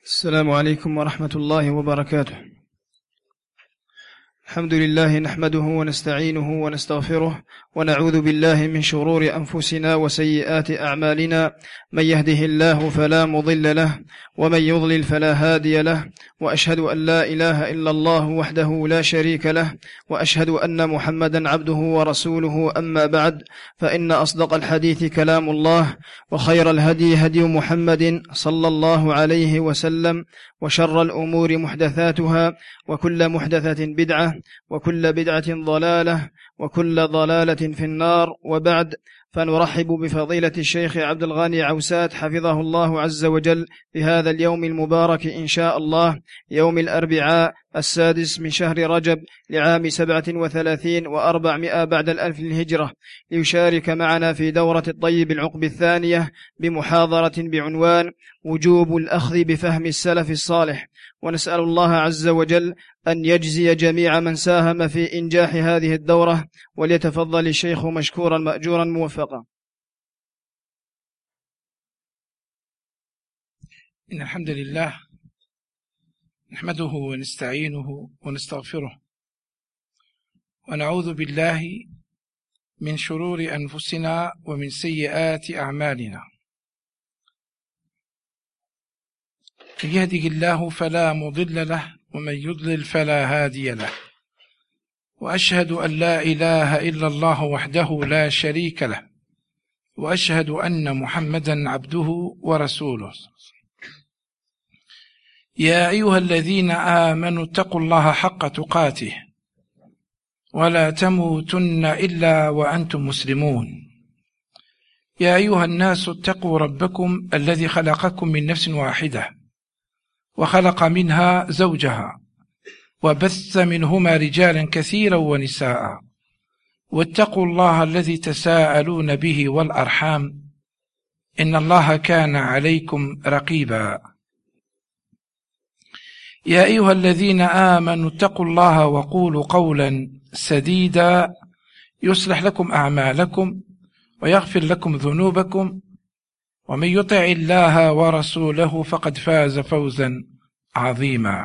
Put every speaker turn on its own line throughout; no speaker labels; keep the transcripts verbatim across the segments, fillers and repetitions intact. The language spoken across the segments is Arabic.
السلام عليكم ورحمة الله وبركاته. الحمد لله نحمده ونستعينه ونستغفره ونعوذ بالله من شرور أنفسنا وسيئات أعمالنا، من يهده الله فلا مضل له ومن يضلل فلا هادي له، وأشهد أن لا إله إلا الله وحده لا شريك له، وأشهد أن محمدا عبده ورسوله. أما بعد، فإن أصدق الحديث كلام الله، وخير الهدي هدي محمد صلى الله عليه وسلم، وشر الأمور محدثاتها، وكل محدثة بدعة، وكل بدعة ضلالة، وكل ضلالة في النار. وبعد، فنرحب بفضيلة الشيخ عبد الغني عوسات حفظه الله عز وجل في هذا اليوم المبارك إن شاء الله، يوم الأربعاء السادس من شهر رجب لعام سبعة وثلاثين وأربعمائة بعد الألف الهجرة، ليشارك معنا في دورة الطيب العقب الثانية بمحاضرة بعنوان وجوب الأخذ بفهم السلف الصالح. ونسأل الله عز وجل أن يجزي جميع من ساهم في إنجاح هذه الدورة، وليتفضل الشيخ مشكورا مأجورا موفقا.
إن الحمد لله نحمده ونستعينه ونستغفره، ونعوذ بالله من شرور أنفسنا ومن سيئات أعمالنا. من يهده الله فلا مضل له ومن يضلل فلا هادي له، وأشهد أن لا إله إلا الله وحده لا شريك له، وأشهد أن محمدا عبده ورسوله. يا أيها الذين آمنوا اتقوا الله حق تقاته ولا تموتن إلا وأنتم مسلمون. يا أيها الناس اتقوا ربكم الذي خلقكم من نفس واحدة وخلق منها زوجها وبث منهما رجالا كثيرا ونساء، واتقوا الله الذي تساءلون به والأرحام إن الله كان عليكم رقيبا. يا أيها الذين آمنوا اتقوا الله وقولوا قولا سديدا يصلح لكم أعمالكم ويغفر لكم ذنوبكم، ومن يطع الله ورسوله فقد فاز فوزا عظيما.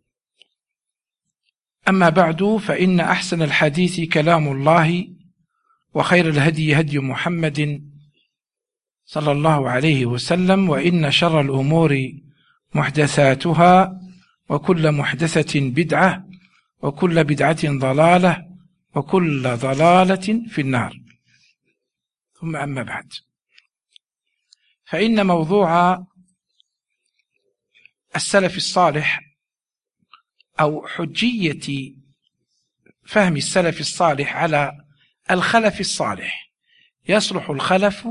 أما بعد، فإن أحسن الحديث كلام الله، وخير الهدي هدي محمد صلى الله عليه وسلم، وإن شر الأمور محدثاتها، وكل محدثة بدعة، وكل بدعة ضلالة، وكل ضلالة في النار. ثم أما بعد، فإن موضوع السلف الصالح أو حجية فهم السلف الصالح على الخلف الصالح، يصلح الخلف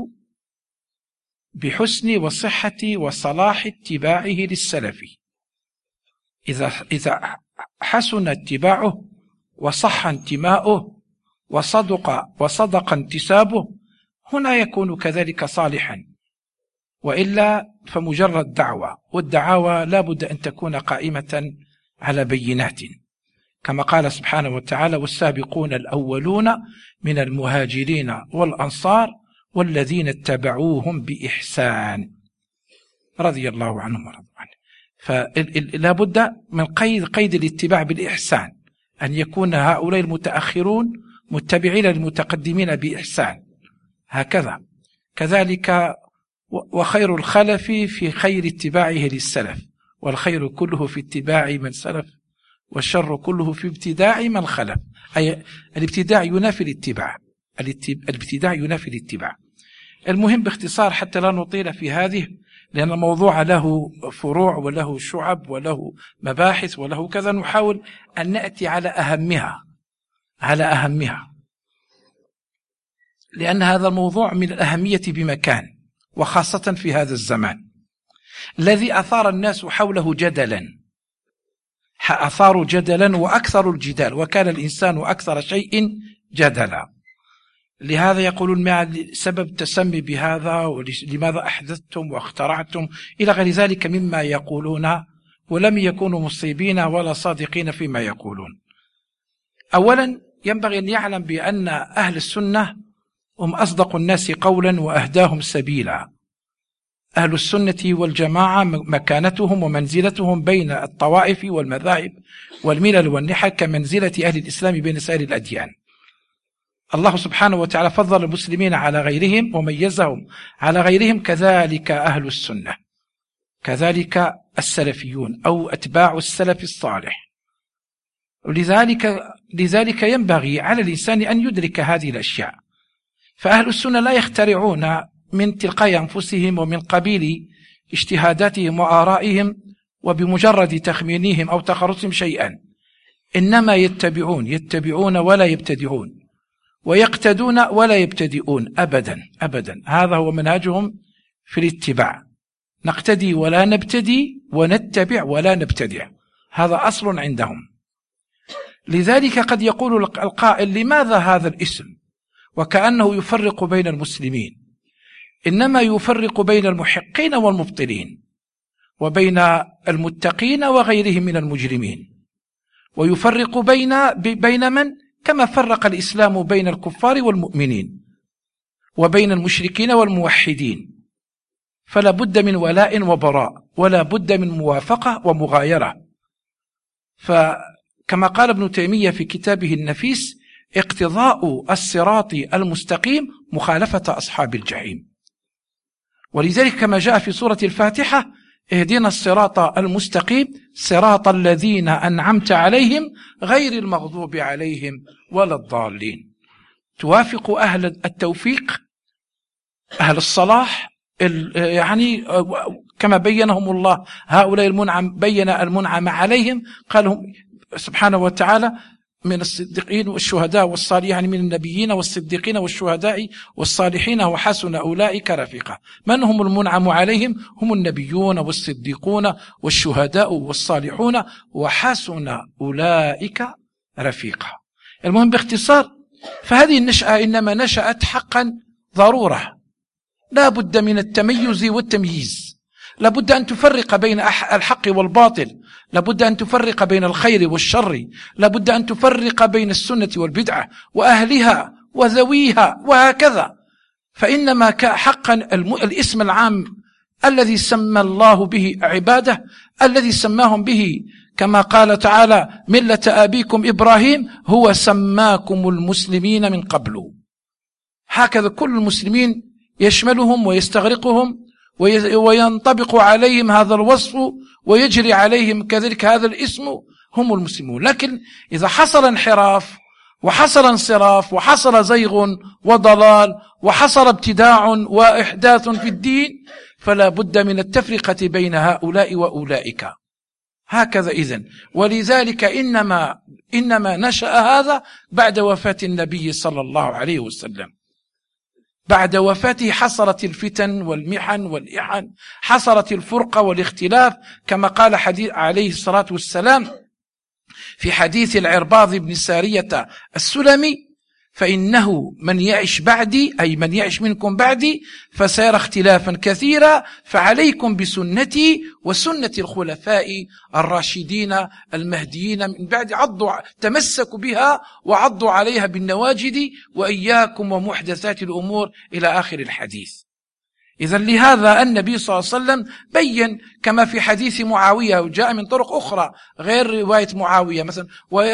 بحسن وصحة وصلاح اتباعه للسلف. إذا إذا حسن اتباعه وصح انتماؤه وصدق وصدق انتسابه، هنا يكون كذلك صالحا، وإلا فمجرد دعوة، والدعاوى لا بد أن تكون قائمة على بينات، كما قال سبحانه وتعالى: والسابقون الأولون من المهاجرين والأنصار والذين اتبعوهم بإحسان رضي الله عنهم ورضوا عنه. فلا بد من قيد قيد الاتباع بالإحسان، أن يكون هؤلاء المتأخرون متبعين للمتقدمين بإحسان، هكذا. كذلك وخير الخلف في خير اتباعه للسلف، والخير كله في اتباع من سلف، والشر كله في ابتداع من خلف. أي الابتداع ينافي الاتباع، الابتداع ينافي الاتباع. المهم باختصار حتى لا نطيل في هذه، لأن الموضوع له فروع وله شعب وله مباحث وله كذا، نحاول أن نأتي على أهمها على أهمها لأن هذا الموضوع من الأهمية بمكان، وخاصة في هذا الزمان الذي أثار الناس حوله جدلا، أثاروا جدلا وأكثر الجدال، وكان الإنسان أكثر شيء جدلا. لهذا يقولون ما سبب تسمي بهذا، ولماذا أحدثتم واخترعتم إلى غير ذلك مما يقولون، ولم يكونوا مصيبين ولا صادقين فيما يقولون. أولا ينبغي أن يعلم بأن أهل السنة هم أصدق الناس قولا وأهداهم سبيلا، أهل السنة والجماعة مكانتهم ومنزلتهم بين الطوائف والمذاهب والملل والنحل كمنزلة أهل الإسلام بين سائر الأديان. الله سبحانه وتعالى فضل المسلمين على غيرهم وميزهم على غيرهم، كذلك أهل السنة، كذلك السلفيون أو أتباع السلف الصالح. ولذلك لذلك ينبغي على الإنسان أن يدرك هذه الأشياء. فأهل السنة لا يخترعون من تلقاء أنفسهم ومن قبيل اجتهاداتهم وآرائهم وبمجرد تخمينهم أو تخرصهم شيئا، إنما يتبعون يتبعون ولا يبتدعون، ويقتدون ولا يبتدئون أبدا أبدا. هذا هو منهجهم في الاتباع، نقتدي ولا نبتدي، ونتبع ولا نبتدع، هذا أصل عندهم. لذلك قد يقول القائل: لماذا هذا الاسم وكأنه يفرق بين المسلمين؟ إنما يفرق بين المحقين والمبطلين، وبين المتقين وغيرهم من المجرمين، ويفرق بين بين من؟ كما فرق الإسلام بين الكفار والمؤمنين، وبين المشركين والموحدين. فلا بد من ولاء وبراء، ولا بد من موافقة ومغايرة. فكما قال ابن تيمية في كتابه النفيس: اقتضاء الصراط المستقيم مخالفة أصحاب الجحيم. ولذلك كما جاء في سورة الفاتحة: اهدنا الصراط المستقيم صراط الذين أنعمت عليهم غير المغضوب عليهم ولا الضالين. توافق أهل التوفيق، أهل الصلاح، يعني كما بينهم الله هؤلاء المنعم، بين المنعم عليهم، قالهم سبحانه وتعالى: من الصديقين والشهداء والصالحين، يعني من النبيين والصديقين والشهداء والصالحين وحسن أولئك رفيقا. من هم المنعم عليهم؟ هم النبيون والصديقون والشهداء والصالحون وحسن أولئك رفيقا. المهم باختصار، فهذه النشأة إنما نشأت حقا ضرورة، لا بد من التميز والتمييز، لا بد أن تفرق بين الحق والباطل، لا بد أن تفرق بين الخير والشر، لا بد أن تفرق بين السنة والبدعة وأهلها وذويها وهكذا. فإنما حقا الاسم العام الذي سمى الله به عباده، الذي سماهم به كما قال تعالى: ملة أبيكم إبراهيم هو سماكم المسلمين من قبل. هكذا كل المسلمين يشملهم ويستغرقهم وينطبق عليهم هذا الوصف ويجري عليهم كذلك هذا الاسم، هم المسلمون. لكن إذا حصل انحراف وحصل انصراف وحصل زيغ وضلال وحصل ابتداع وإحداث في الدين، فلا بد من التفرقة بين هؤلاء وأولئك. هكذا إذن. ولذلك إنما, إنما نشأ هذا بعد وفاة النبي صلى الله عليه وسلم. بعد وفاته حصلت الفتن والمحن والإحن، حصلت الفرقة والاختلاف، كما قال حديث عليه الصلاة والسلام في حديث العرباض بن سارية السلمي: فإنه من يعش بعدي، أي من يعش منكم بعدي، فسيرى اختلافا كثيرا، فعليكم بسنتي وسنة الخلفاء الراشدين المهديين من بعد، عضوا تمسكوا بها وعضوا عليها بالنواجد، وإياكم ومحدثات الأمور، إلى آخر الحديث. إذن لهذا النبي صلى الله عليه وسلم بين كما في حديث معاوية، وجاء من طرق أخرى غير رواية معاوية مثلا،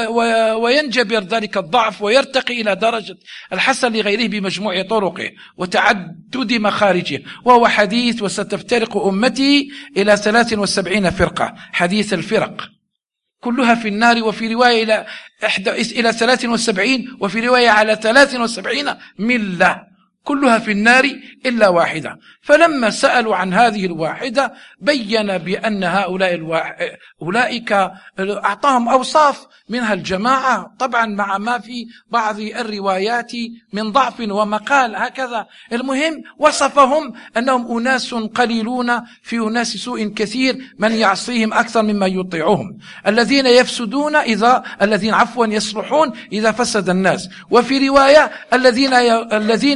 وينجبر ذلك الضعف ويرتقي إلى درجة الحسن لغيره بمجموع طرقه وتعدد مخارجه، وهو حديث: وستفترق أمتي إلى ثلاث وسبعين فرقة، حديث الفرق كلها في النار، وفي رواية إلى, إلى ثلاث وسبعين، وفي رواية على ثلاث وسبعين ملة، كلها في النار إلا واحدة. فلما سألوا عن هذه الواحدة بين بأن هؤلاء الواحد أولئك أعطاهم أوصاف، منها الجماعة طبعا، مع ما في بعض الروايات من ضعف ومقال هكذا. المهم وصفهم أنهم أناس قليلون في أناس سوء كثير، من يعصيهم أكثر مما يطيعهم، الذين يفسدون إذا الذين عفوا يصلحون إذا فسد الناس. وفي رواية: الذين ي... الذين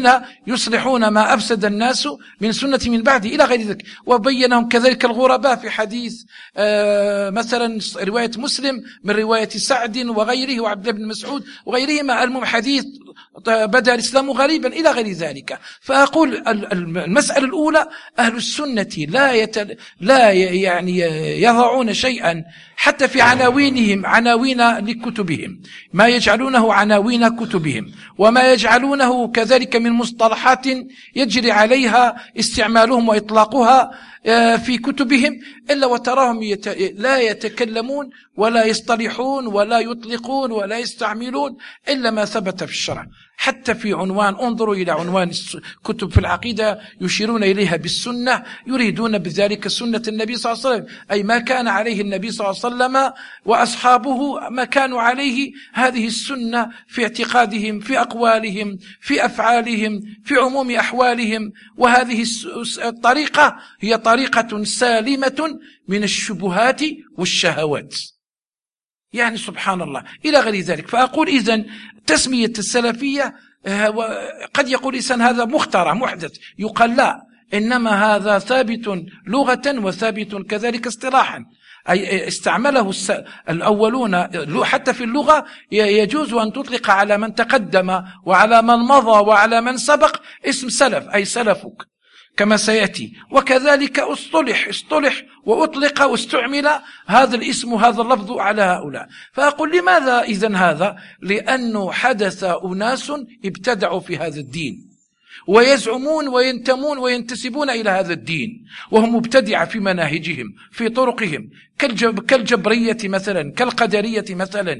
يصلحون ما أفسد الناس من سنة من بعد إلى غير ذلك. وبينهم كذلك الغرباء في حديث آه مثلا رواية مسلم من رواية سعد وغيره وعبد الله بن مسعود وغيرهما، المهم حديث بدأ الإسلام غريبا إلى غير ذلك. فأقول المسألة الأولى أهل السنة لا يتل لا يعني يضعون شيئا حتى في عناوينهم عناوين لكتبهم، ما يجعلونه عناوين كتبهم وما يجعلونه كذلك من مصطلحات يجري عليها استعمالهم وإطلاقها في كتبهم، إلا وتراهم يت... لا يتكلمون ولا يصطلحون ولا يطلقون ولا يستعملون إلا ما ثبت في الشرع. حتى في عنوان، انظروا إلى عنوان كتب في العقيدة يشيرون إليها بالسنة، يريدون بذلك سنة النبي صلى الله عليه وسلم، أي ما كان عليه النبي صلى الله عليه وسلم وأصحابه، ما كانوا عليه هذه السنة في اعتقادهم، في أقوالهم، في أفعالهم، في عموم أحوالهم. وهذه الطريقة هي طريقة سالمة من الشبهات والشهوات، يعني سبحان الله إلى غير ذلك. فأقول إذن تسمية السلفية قد يقول إنسان هذا مخترع محدث، يقال لا، إنما هذا ثابت لغة وثابت كذلك اصطلاحا، أي استعمله الأولون حتى في اللغة. يجوز أن تطلق على من تقدم وعلى من مضى وعلى من سبق اسم سلف، أي سلفك كما سيأتي. وكذلك اصطلح اصطلح وأطلق واستعمل هذا الاسم هذا اللفظ على هؤلاء. فأقول لماذا إذن هذا؟ لأنه حدث أناس ابتدعوا في هذا الدين ويزعمون وينتمون وينتسبون إلى هذا الدين وهم مبتدعة في مناهجهم في طرقهم، كالجب كالجبرية مثلا، كالقدرية مثلا،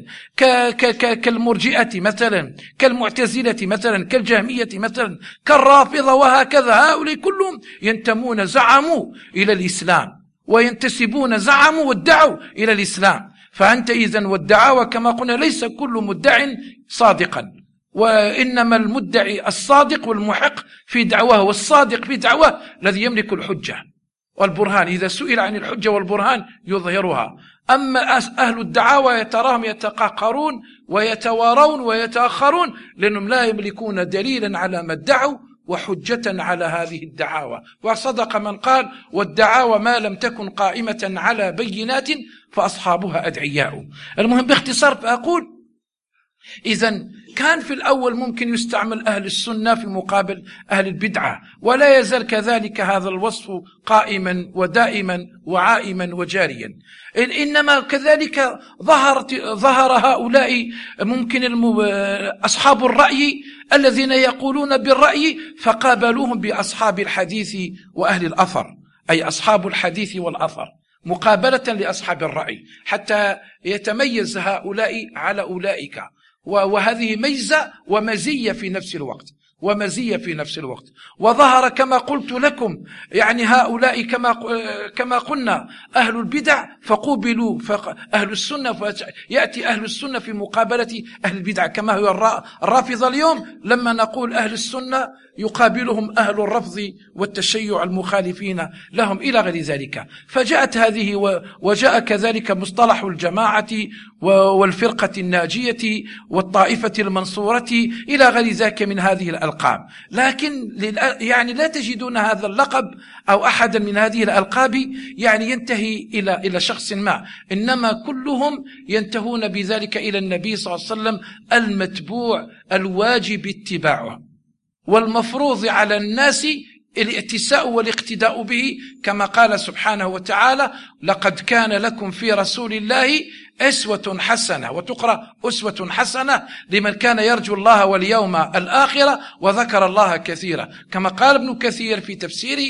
كالمرجئة مثلا، كالمعتزلة مثلا، كالجهمية مثلا، كالرافضة، وهكذا. هؤلاء كلهم ينتمون زعموا إلى الإسلام وينتسبون زعموا وادعوا إلى الإسلام. فأنت إذن والدعاوى كما قلنا ليس كل مدع صادقا، وإنما المدعي الصادق والمحق في دعواه، والصادق في دعواه الذي يملك الحجة والبرهان، إذا سئل عن الحجة والبرهان يظهرها. أما أهل الدعاوى يتراهم يتقاقرون ويتوارون ويتأخرون لأنهم لا يملكون دليلا على ما ادعوا وحجة على هذه الدعاوى. وصدق من قال: والدعاوى ما لم تكن قائمة على بينات فأصحابها أدعياء. المهم باختصار فأقول إذن كان في الأول ممكن يستعمل أهل السنة في مقابل أهل البدعة، ولا يزال كذلك هذا الوصف قائما ودائما وعائما وجاريا. إنما كذلك ظهرت ظهر هؤلاء ممكن أصحاب الرأي الذين يقولون بالرأي فقابلوهم بأصحاب الحديث وأهل الأثر، أي أصحاب الحديث والأثر مقابلة لأصحاب الرأي، حتى يتميز هؤلاء على أولئك. وهذه ميزة ومزية في نفس الوقت ومزية في نفس الوقت. وظهر كما قلت لكم يعني هؤلاء كما كما قلنا أهل البدع فقوبلوا أهل السنة، يأتي أهل السنة في مقابلة أهل البدع، كما هو الرافضة اليوم لما نقول أهل السنة يقابلهم أهل الرفض والتشيع المخالفين لهم إلى غير ذلك. فجاءت هذه وجاء كذلك مصطلح الجماعة والفرقة الناجية والطائفة المنصورة إلى غير ذلك من هذه الألقاب. لكن يعني لا تجدون هذا اللقب أو أحدا من هذه الألقاب يعني ينتهي إلى إلى شخص ما، إنما كلهم ينتهون بذلك إلى النبي صلى الله عليه وسلم المتبوع الواجب اتباعه، والمفروض على الناس الاتساء والاقتداء به، كما قال سبحانه وتعالى: لقد كان لكم في رسول الله أسوة حسنة، وتقرأ أسوة حسنة لمن كان يرجو الله واليوم الآخرة وذكر الله كثيرا، كما قال ابن كثير في تفسيره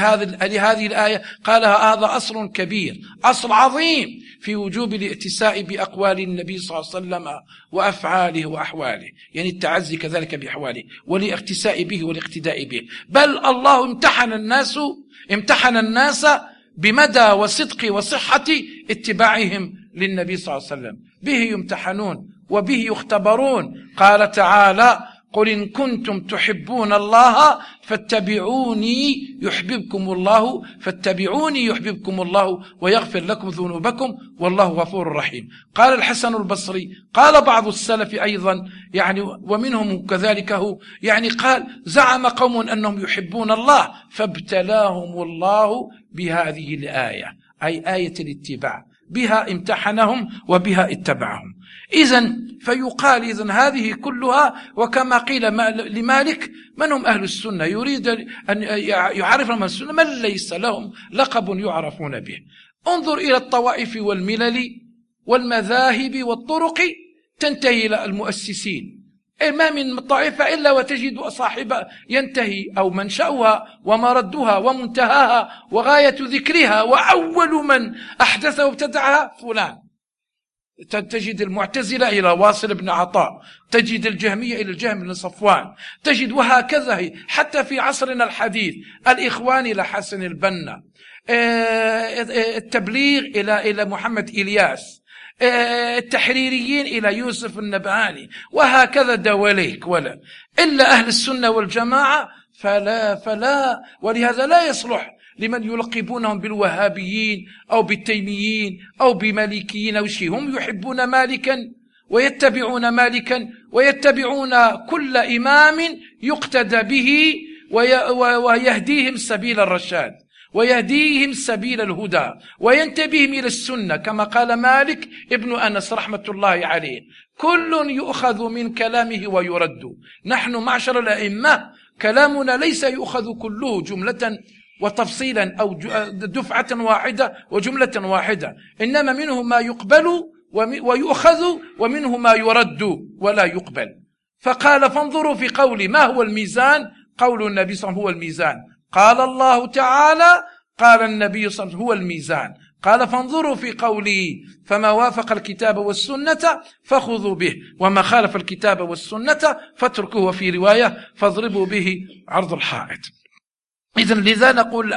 لهذه الآية، قال هذا أصل كبير، أصل عظيم في وجوب الائتساء بأقوال النبي صلى الله عليه وسلم وأفعاله وأحواله، يعني التعزي كذلك بأحواله والاقتساء به والاقتداء به. بل الله امتحن الناس امتحن الناس بمدى وصدق وصحة اتباعهم للنبي صلى الله عليه وسلم، به يمتحنون وبه يختبرون. قال تعالى: قل إن كنتم تحبون الله فاتبعوني يحببكم الله فاتبعوني يحببكم الله ويغفر لكم ذنوبكم والله غفور رحيم. قال الحسن البصري قال بعض السلف أيضا يعني ومنهم كذلك هو يعني قال زعم قوم أنهم يحبون الله فابتلاهم الله بهذه الآية أي آية الاتباع بها امتحنهم وبها اتبعهم. إذن فيقال إذن هذه كلها وكما قيل لمالك من هم أهل السنة يريد أن يعرف من السنة من ليس لهم لقب يعرفون به. انظر إلى الطوائف والملل والمذاهب والطرق تنتهي إلى المؤسسين ما من طائفة إلا وتجد صاحب ينتهي أو منشأها ومردها ومنتهاها وغاية ذكرها وأول من أحدث وابتدعها فلان. تجد المعتزلة إلى واصل بن عطاء، تجد الجهمية إلى الجهم بن صفوان، تجد وهكذا حتى في عصرنا الحديث الإخوان إلى حسن البنا، التبليغ إلى إلى محمد إلياس، التحريريين إلى يوسف النبهاني، وهكذا دواليك ولا إلا أهل السنة والجماعة فلا فلا ولهذا لا يصلح لمن يلقبونهم بالوهابيين أو بالتيميين أو بمالكيين أو شيء. هم يحبون مالكا ويتبعون مالكا ويتبعون كل إمام يقتدى به ويهديهم سبيل الرشاد ويهديهم سبيل الهدى وينتبههم إلى السنة كما قال مالك ابن أنس رحمة الله عليه كل يؤخذ من كلامه ويرد. نحن معشر الأئمة كلامنا ليس يؤخذ كله جملة وتفصيلا أو دفعة واحدة وجملة واحدة، إنما منه ما يقبل ويؤخذ ومنه ما يرد ولا يقبل. فقال فانظروا في قولي ما هو الميزان؟ قول النبي صلى الله عليه وسلم هو الميزان، قال الله تعالى قال النبي صلى الله عليه وسلم هو الميزان، قال فانظروا في قولي فما وافق الكتاب والسنة فخذوا به وما خالف الكتاب والسنة فاتركوه، في رواية فاضربوا به عرض الحائط. إذن لذا نقول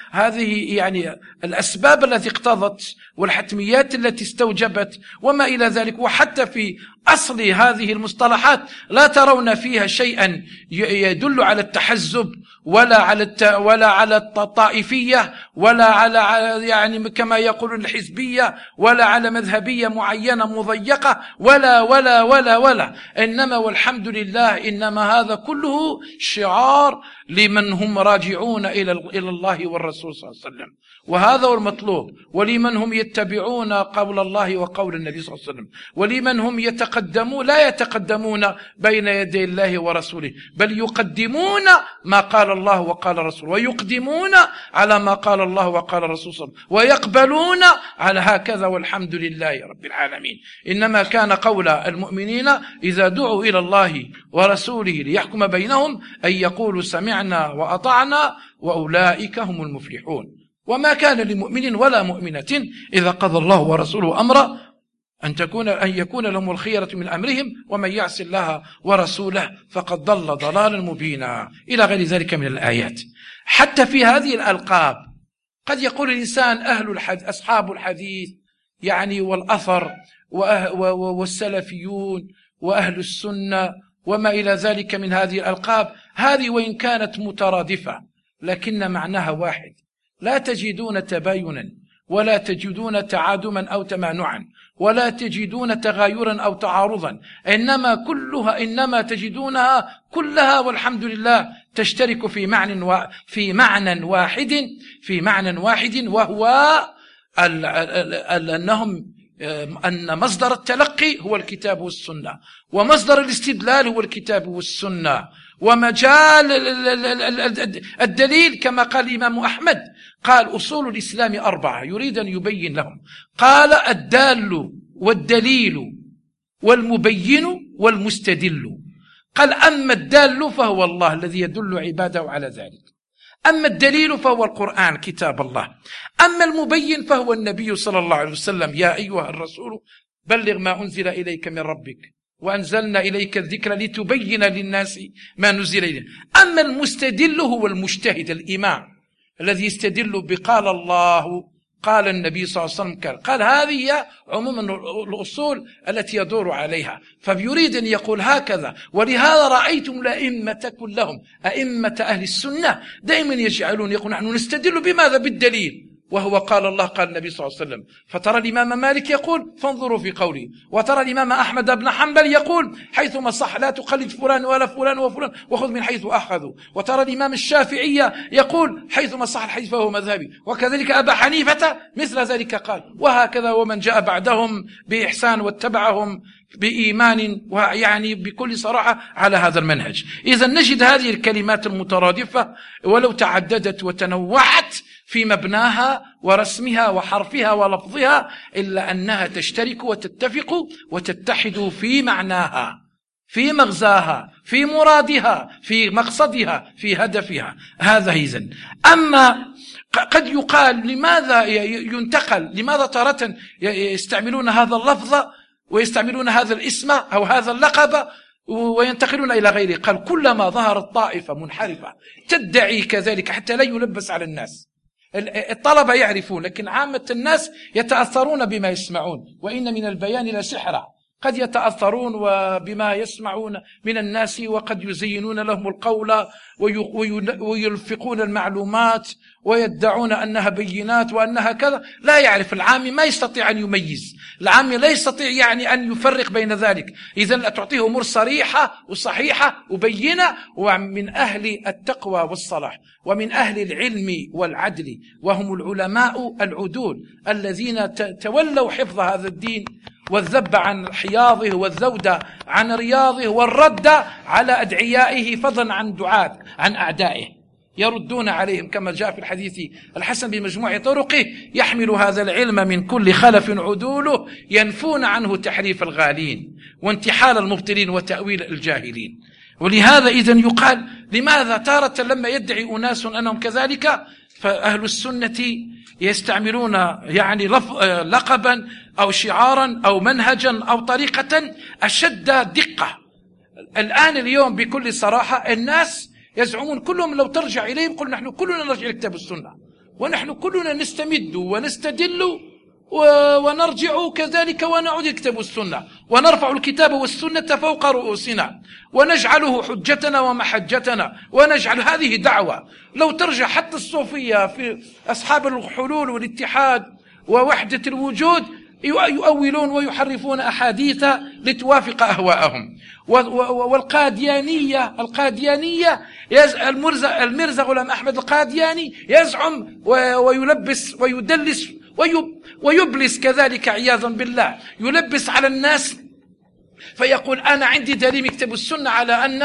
هذه يعني الأسباب التي اقتضت والحتميات التي استوجبت وما إلى ذلك. وحتى في أصل هذه المصطلحات لا ترون فيها شيئا يدل على التحزب ولا على ولا على الطائفية ولا على يعني كما يقولون الحزبية ولا على مذهبية معينة مضيقة ولا ولا ولا ولا إنما والحمد لله إنما هذا كله شعار لمن هم راجعون إلى إلى الله والرسول صلى الله عليه وسلم، وهذا هو المطلوب، ولمن هم يتبعون قول الله وقول النبي صلى الله عليه وسلم، ولمن هم يتقدمون لا يتقدمون بين يدي الله ورسوله بل يقدمون ما قال الله وقال الرسول ويقدمون على ما قال الله وقال الرسول صلى الله عليه وسلم ويقبلون على هكذا والحمد لله رب العالمين. إنما كان قول المؤمنين إذا دعوا إلى الله ورسوله ليحكم بينهم أن يقولوا سمعنا وأطعنا وأولئك هم المفلحون. وما كان لمؤمن ولا مؤمنة إذا قضى الله ورسوله أمرا أن تكون أن يكون لهم الخيرة من أمرهم ومن يعص الله ورسوله فقد ضل ضلالا مبينا إلى غير ذلك من الآيات. حتى في هذه الألقاب قد يقول الإنسان أهل الحديث أصحاب الحديث يعني والأثر والسلفيون وأهل السنة وما إلى ذلك من هذه الألقاب، هذه وإن كانت مترادفة لكن معناها واحد، لا تجدون تباينا ولا تجدون تعادما أو تمانعا ولا تجدون تغايرا أو تعارضا، إنما كلها إنما تجدونها كلها والحمد لله تشترك في معنى و... في معنى واحد في معنى واحد وهو ال... ال... ال... أنهم أن مصدر التلقي هو الكتاب والسنة ومصدر الاستدلال هو الكتاب والسنة ومجال الدليل كما قال الإمام أحمد قال أصول الإسلام أربعة يريد أن يبين لهم، قال الدال والدليل والمبين والمستدل. قال أما الدال فهو الله الذي يدل عباده على ذلك، أما الدليل فهو القرآن كتاب الله، أما المبين فهو النبي صلى الله عليه وسلم يا أيها الرسول بلغ ما أنزل إليك من ربك وأنزلنا إليك الذكر لتبين للناس ما نزل إليه. أما المستدل هو المجتهد الإمام الذي يستدل بقال الله قال النبي صلى الله عليه وسلم قال, قال هذه هي عموما الأصول التي يدور عليها، فبيريد أن يقول هكذا. ولهذا رأيتم الأئمة كلهم أئمة أهل السنة دائما يجعلون يقول نحن نستدل بماذا؟ بالدليل، وهو قال الله قال النبي صلى الله عليه وسلم. فترى الإمام مالك يقول فانظروا في قولي، وترى الإمام أحمد بن حنبل يقول حيثما صح لا تقلد فلان ولا فلان وفلان وخذ من حيث أخذوا، وترى الإمام الشافعي يقول حيثما صح الحديث فهو مذهبي، وكذلك أبا حنيفة مثل ذلك قال، وهكذا ومن جاء بعدهم بإحسان واتبعهم بإيمان ويعني بكل صراحة على هذا المنهج. إذا نجد هذه الكلمات المترادفة ولو تعددت وتنوعت في مبناها ورسمها وحرفها ولفظها، إلا أنها تشترك وتتفق وتتحد في معناها، في مغزاها، في مرادها، في مقصدها، في هدفها. هذا إذن. أما قد يقال لماذا ينتقل، لماذا تارة يستعملون هذا اللفظ ويستعملون هذا الاسم أو هذا اللقب وينتقلون إلى غيره؟ قال كلما ظهرت طائفة منحرفة تدعي كذلك حتى لا يلبس على الناس. الطلبة يعرفون، لكن عامة الناس يتأثرون بما يسمعون، وإن من البيان لسحرا. قد يتأثرون بما يسمعون من الناس، وقد يزينون لهم القول ويلفقون المعلومات ويدعون أنها بينات وأنها كذا. لا يعرف العامي، ما يستطيع أن يميز، العامي لا يستطيع يعني أن يفرق بين ذلك. إذن تعطيه أمور صريحة وصحيحة وبينة، ومن أهل التقوى والصلاح ومن أهل العلم والعدل، وهم العلماء العدول الذين تولوا حفظ هذا الدين والذب عن حياضه والذود عن رياضه والرد على أدعيائه فضلا عن دعاة عن أعدائه، يردون عليهم كما جاء في الحديث الحسن بمجموع طرقه: يحمل هذا العلم من كل خلف عدوله ينفون عنه تحريف الغالين وانتحال المبطلين وتأويل الجاهلين. ولهذا إذن يقال لماذا تارة لما يدعي أناس أنهم كذلك فأهل السنة يستعملون يعني لقبا أو شعارا أو منهجا أو طريقة أشد دقة. الآن اليوم بكل صراحة الناس يزعمون كلهم لو ترجع إليهم قل نحن كلنا نرجع لكتاب السنة، ونحن كلنا نستمد ونستدل ونرجع كذلك ونعود لكتاب السنة، ونرفع الكتاب والسنة فوق رؤوسنا ونجعله حجتنا ومحجتنا، ونجعل هذه دعوة. لو ترجع حتى الصوفية في أصحاب الحلول والاتحاد ووحدة الوجود يؤولون ويحرفون أحاديث لتوافق أهواءهم. والقاديانية القاديانية المرزا المرزا غلام أحمد القادياني يزعم ويلبس ويدلس ويبلس كذلك عياذا بالله، يلبس على الناس فيقول أنا عندي دليل من كتاب السنة على أن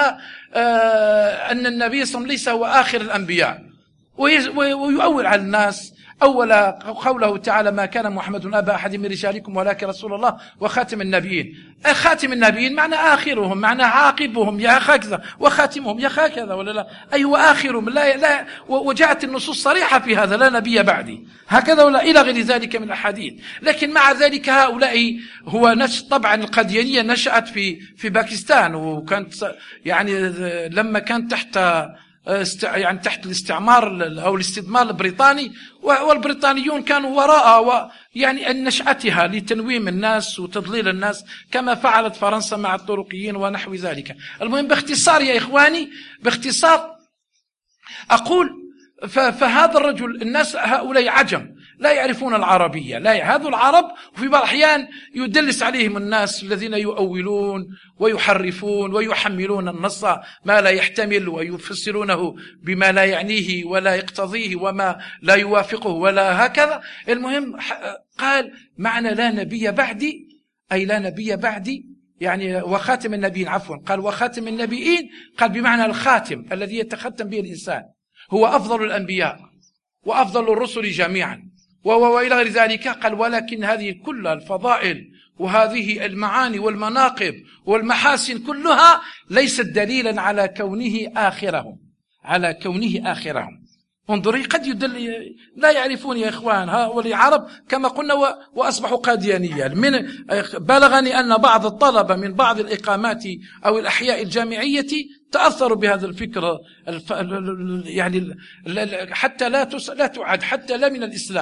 أن النبي صلى الله عليه وسلم ليس هو آخر الأنبياء، ويؤول على الناس. أول قوله تعالى: ما كان محمد أبا أحد من رجالكم ولكن رسول الله وخاتم النبيين. خاتم النبيين معنى آخرهم، معنى عاقبهم يا هكذا، وخاتمهم يا هكذا، ولا لا؟ أي وآخرهم لا لا. وجاءت النصوص صريحة في هذا: لا نبي بعدي هكذا ولا إلى غير ذلك من الأحاديث. لكن مع ذلك هؤلاء هو نش طبعا القاديانية نشأت في في باكستان، وكانت يعني لما كانت تحت يعني تحت الاستعمار أو الاستدمار البريطاني، والبريطانيون كانوا وراء يعني نشأتها لتنويم الناس وتضليل الناس كما فعلت فرنسا مع الطرقيين ونحو ذلك. المهم باختصار يا إخواني، باختصار أقول فهذا الرجل الناس هؤلاء عجم لا يعرفون العربية، لا هذو العرب، وفي بعض الأحيان يدلس عليهم الناس الذين يؤولون ويحرفون ويحملون النص ما لا يحتمل ويفسرونه بما لا يعنيه ولا يقتضيه وما لا يوافقه ولا هكذا. المهم قال معنى لا نبي بعدي أي لا نبي بعدي يعني وخاتم النبيين، عفوا قال وخاتم النبيين، قال بمعنى الخاتم الذي يتختم به الإنسان، هو أفضل الأنبياء وأفضل الرسل جميعا وإلى غير ذلك. قال ولكن هذه كل الفضائل وهذه المعاني والمناقب والمحاسن كلها ليست دليلا على كونه آخرهم، على كونه آخرهم. انظري قد يدل لا يعرفون يا إخوان هؤلاء العرب كما قلنا وأصبحوا قاديانية. من بلغني أن بعض الطلبة من بعض الإقامات أو الأحياء الجامعية تأثروا بهذا الفكر يعني حتى لا لا تعد حتى لا من الإسلام.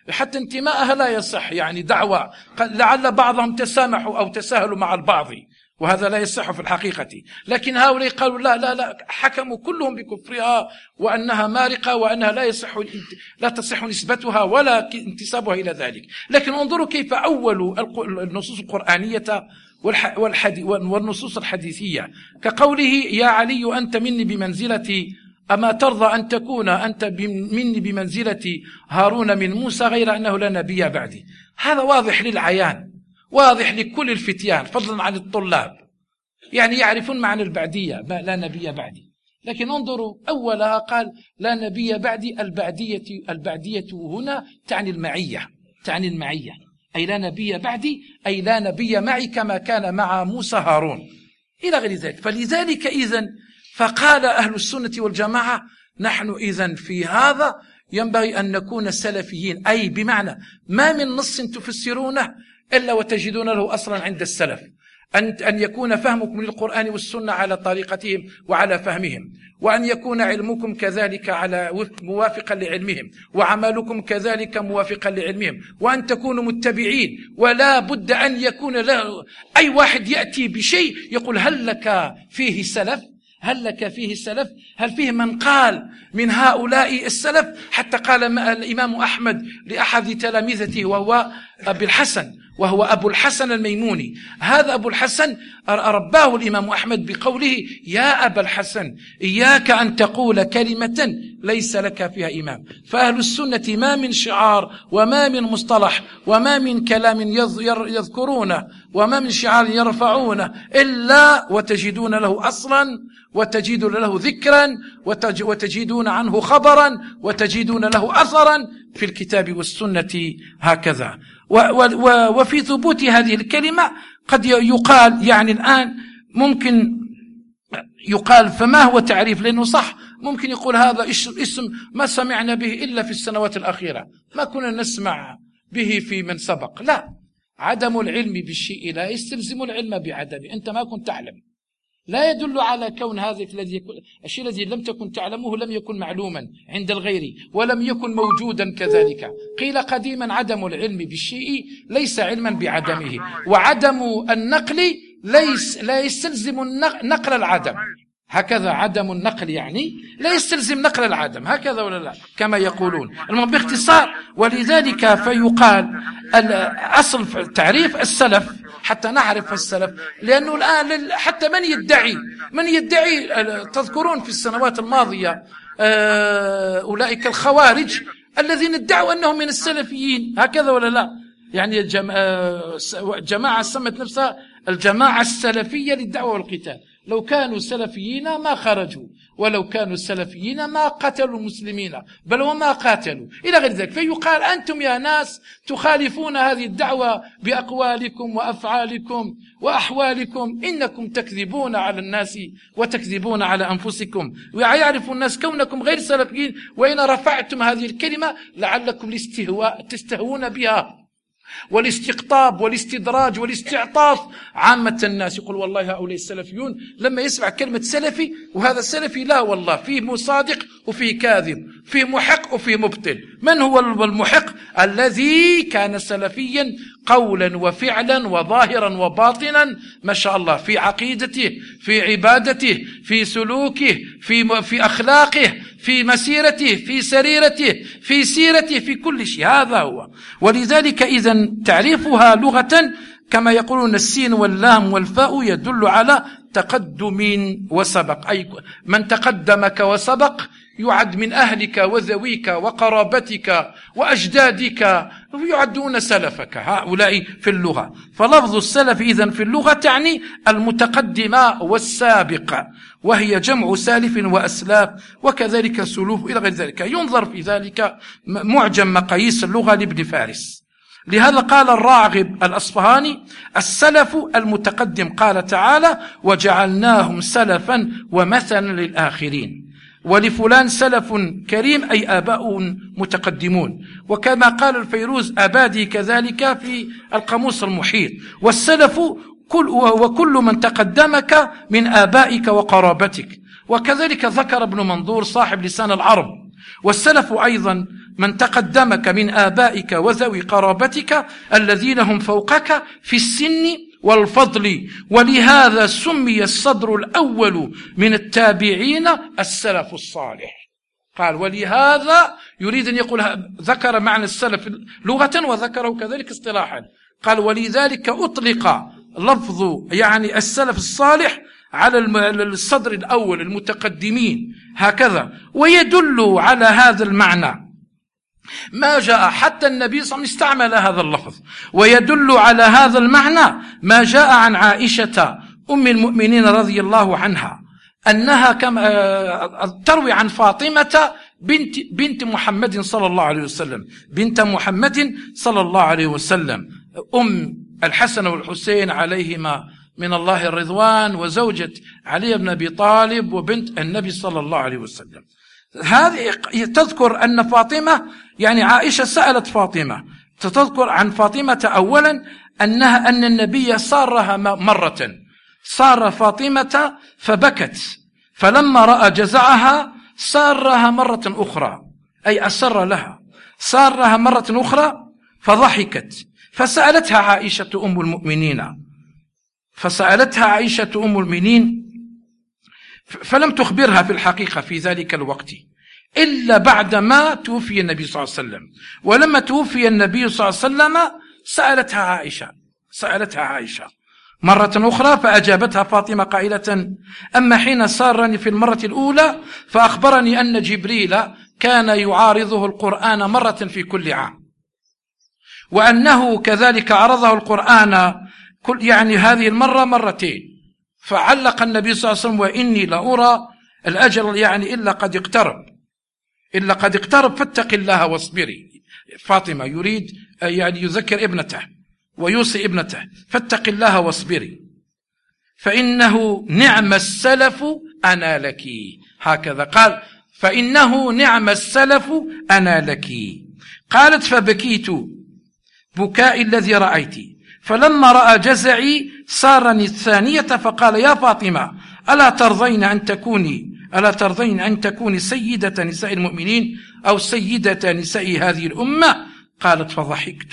حتى انتماءها لا يصح، يعني دعوة لعل بعضهم تسامحوا أو تساهلوا مع البعض، وهذا لا يصح في الحقيقة. لكن هؤلاء قالوا لا لا لا، حكموا كلهم بكفرها وأنها مارقة وأنها لا يصح لا تصح نسبتها ولا انتسابها إلى ذلك. لكن انظروا كيف أول النصوص القرآنية والنصوص الحديثية، كقوله يا علي أنت مني بمنزلة أما ترضى أن تكون أنت مني بمنزلة هارون من موسى غير أنه لا نبي بعدي. هذا واضح للعيان، واضح لكل الفتيان فضلا عن الطلاب، يعني يعرفون معنى البعدية، لا نبي بعدي. لكن انظروا أولها قال لا نبي بعدي، البعدية, البعدية هنا تعني المعية، تعني المعية، أي لا نبي بعدي أي لا نبي معي كما كان مع موسى هارون إلى غير ذلك. فلذلك إذن فقال أهل السنة والجماعة نحن إذن في هذا ينبغي أن نكون سلفيين، أي بمعنى ما من نص تفسرونه إلا وتجدون له أصلا عند السلف، أن أن يكون فهمكم للقرآن والسنة على طريقتهم وعلى فهمهم، وأن يكون علمكم كذلك على موافقا لعلمهم، وعملكم كذلك موافقا لعلمهم، وأن تكونوا متبعين. ولا بد أن يكون له أي واحد يأتي بشيء يقول هل لك فيه سلف، هل لك فيه سلف، هل فيه من قال من هؤلاء السلف. حتى قال الإمام أحمد لأحد تلامذته وهو أبو الحسن، وهو أبو الحسن الميموني، هذا أبو الحسن رباه الإمام أحمد بقوله يا أبا الحسن إياك أن تقول كلمة ليس لك فيها إمام. فأهل السنة ما من شعار وما من مصطلح وما من كلام يذكرونه وما من شعار يرفعونه إلا وتجدون له أصلا، وتجدون له ذكرا، وتجدون عنه خبرا، وتجدون له أثرا في الكتاب والسنة هكذا. وفي ثبوت هذه الكلمة قد يقال، يعني الآن ممكن يقال فما هو تعريف، لأنه صح ممكن يقول هذا اسم ما سمعنا به إلا في السنوات الأخيرة، ما كنا نسمع به في من سبق. لا، عدم العلم بالشيء لا يستلزم العلم بعدمه. أنت ما كنت تعلم لا يدل على كون هذا الذي يكون الشيء الذي لم تكن تعلمه لم يكن معلوما عند الغير ولم يكن موجودا كذلك. قيل قديما عدم العلم بالشيء ليس علما بعدمه، وعدم النقل ليس لا يستلزم نقل العدم، هكذا عدم النقل يعني لا يستلزم نقل العدم، هكذا ولا لا كما يقولون. المهم باختصار، ولذلك فيقال أصل تعريف السلف حتى نعرف السلف، لأنه الآن حتى من يدعي من يدعي تذكرون في السنوات الماضية أولئك الخوارج الذين ادعوا أنهم من السلفيين، هكذا ولا لا؟ يعني جماعة سمت نفسها الجماعة السلفية للدعوة والقتال. لو كانوا سلفيين ما خرجوا، ولو كانوا سلفيين ما قتلوا المسلمين بل وما قاتلوا إلى غير ذلك. فيقال أنتم يا ناس تخالفون هذه الدعوة بأقوالكم وأفعالكم وأحوالكم، إنكم تكذبون على الناس وتكذبون على أنفسكم، ويعرف الناس كونكم غير سلفيين، وإن رفعتم هذه الكلمة لعلكم الاستهواء تستهون بها والاستقطاب والاستدراج والاستعطاف عامة الناس. يقول والله هؤلاء السلفيون لما يسمع كلمة سلفي، وهذا السلفي لا والله فيه مصادق وفيه كاذب، فيه محق وفيه مبطل. من هو المحق؟ الذي كان سلفيا قولا وفعلا وظاهرا وباطنا ما شاء الله، في عقيدته، في عبادته، في سلوكه، في, في أخلاقه، في مسيرته، في سريرته، في سيرته، في كل شيء، هذا هو. ولذلك إذن تعريفها لغة كما يقولون السين واللام والفاء يدل على تقدم وسبق، أي من تقدمك وسبق يعد من أهلك وذويك وقرابتك وأجدادك، يعدون سلفك هؤلاء في اللغة. فلفظ السلف إذن في اللغة تعني المتقدم والسابق، وهي جمع سالف وأسلاف، وكذلك سلوف إلى غير ذلك. ينظر في ذلك معجم مقاييس اللغة لابن فارس. لهذا قال الراغب الأصفهاني السلف المتقدم، قال تعالى وجعلناهم سلفا ومثلا للآخرين، ولفلان سلف كريم أي آباء متقدمون. وكما قال الفيروز أبادي كذلك في القاموس المحيط، والسلف كل وكل من تقدمك من آبائك وقرابتك. وكذلك ذكر ابن منظور صاحب لسان العرب والسلف أيضا من تقدمك من آبائك وذوي قرابتك الذين هم فوقك في السن والفضل، ولهذا سمي الصدر الأول من التابعين السلف الصالح. قال ولهذا يريد أن يقول، ذكر معنى السلف لغة وذكره كذلك اصطلاحا. قال ولذلك أطلق لفظ يعني السلف الصالح على الصدر الأول المتقدمين هكذا. ويدل على هذا المعنى ما جاء، حتى النبي صلى الله عليه وسلم استعمل هذا اللفظ. ويدل على هذا المعنى ما جاء عن عائشة أم المؤمنين رضي الله عنها أنها كما تروي عن فاطمة بنت, بنت محمد صلى الله عليه وسلم، بنت محمد صلى الله عليه وسلم، أم الحسن والحسين عليهما من الله الرضوان، وزوجة علي بن أبي طالب، وبنت النبي صلى الله عليه وسلم. هذه تذكر أن فاطمة يعني عائشة سألت فاطمة، تذكر عن فاطمة أولا أنها أن النبي سارها مرة، سار فاطمة فبكت، فلما رأى جزعها سارها مرة أخرى، أي أسر لها، سارها مرة أخرى فضحكت، فسألتها عائشة أم المؤمنين فسألتها عائشة أم المؤمنين فلم تخبرها في الحقيقة في ذلك الوقت إلا بعدما توفي النبي صلى الله عليه وسلم. ولما توفي النبي صلى الله عليه وسلم سألتها عائشة سألتها عائشة مرة أخرى، فأجابتها فاطمة قائلة: أما حين سارني في المرة الأولى فأخبرني أن جبريل كان يعارضه القرآن مرة في كل عام، وأنه كذلك عرضه القرآن كل يعني هذه المرة مرتين. فعلق النبي صلى الله عليه وسلم: وإني لأرى الأجل يعني إلا قد اقترب إلا قد اقترب فاتق الله واصبري. فاطمة يريد يعني يذكر ابنته ويوصي ابنته: فاتق الله واصبري فإنه نعم السلف أنا لك. هكذا قال: فإنه نعم السلف أنا لك. قالت: فبكيت بكاء الذي رأيت، فلما رأى جزعي سارني الثانية فقال: يا فاطمة ألا ترضين أن تكوني ألا ترضين أن تكوني سيدة نساء المؤمنين أو سيدة نساء هذه الأمة؟ قالت: فضحكت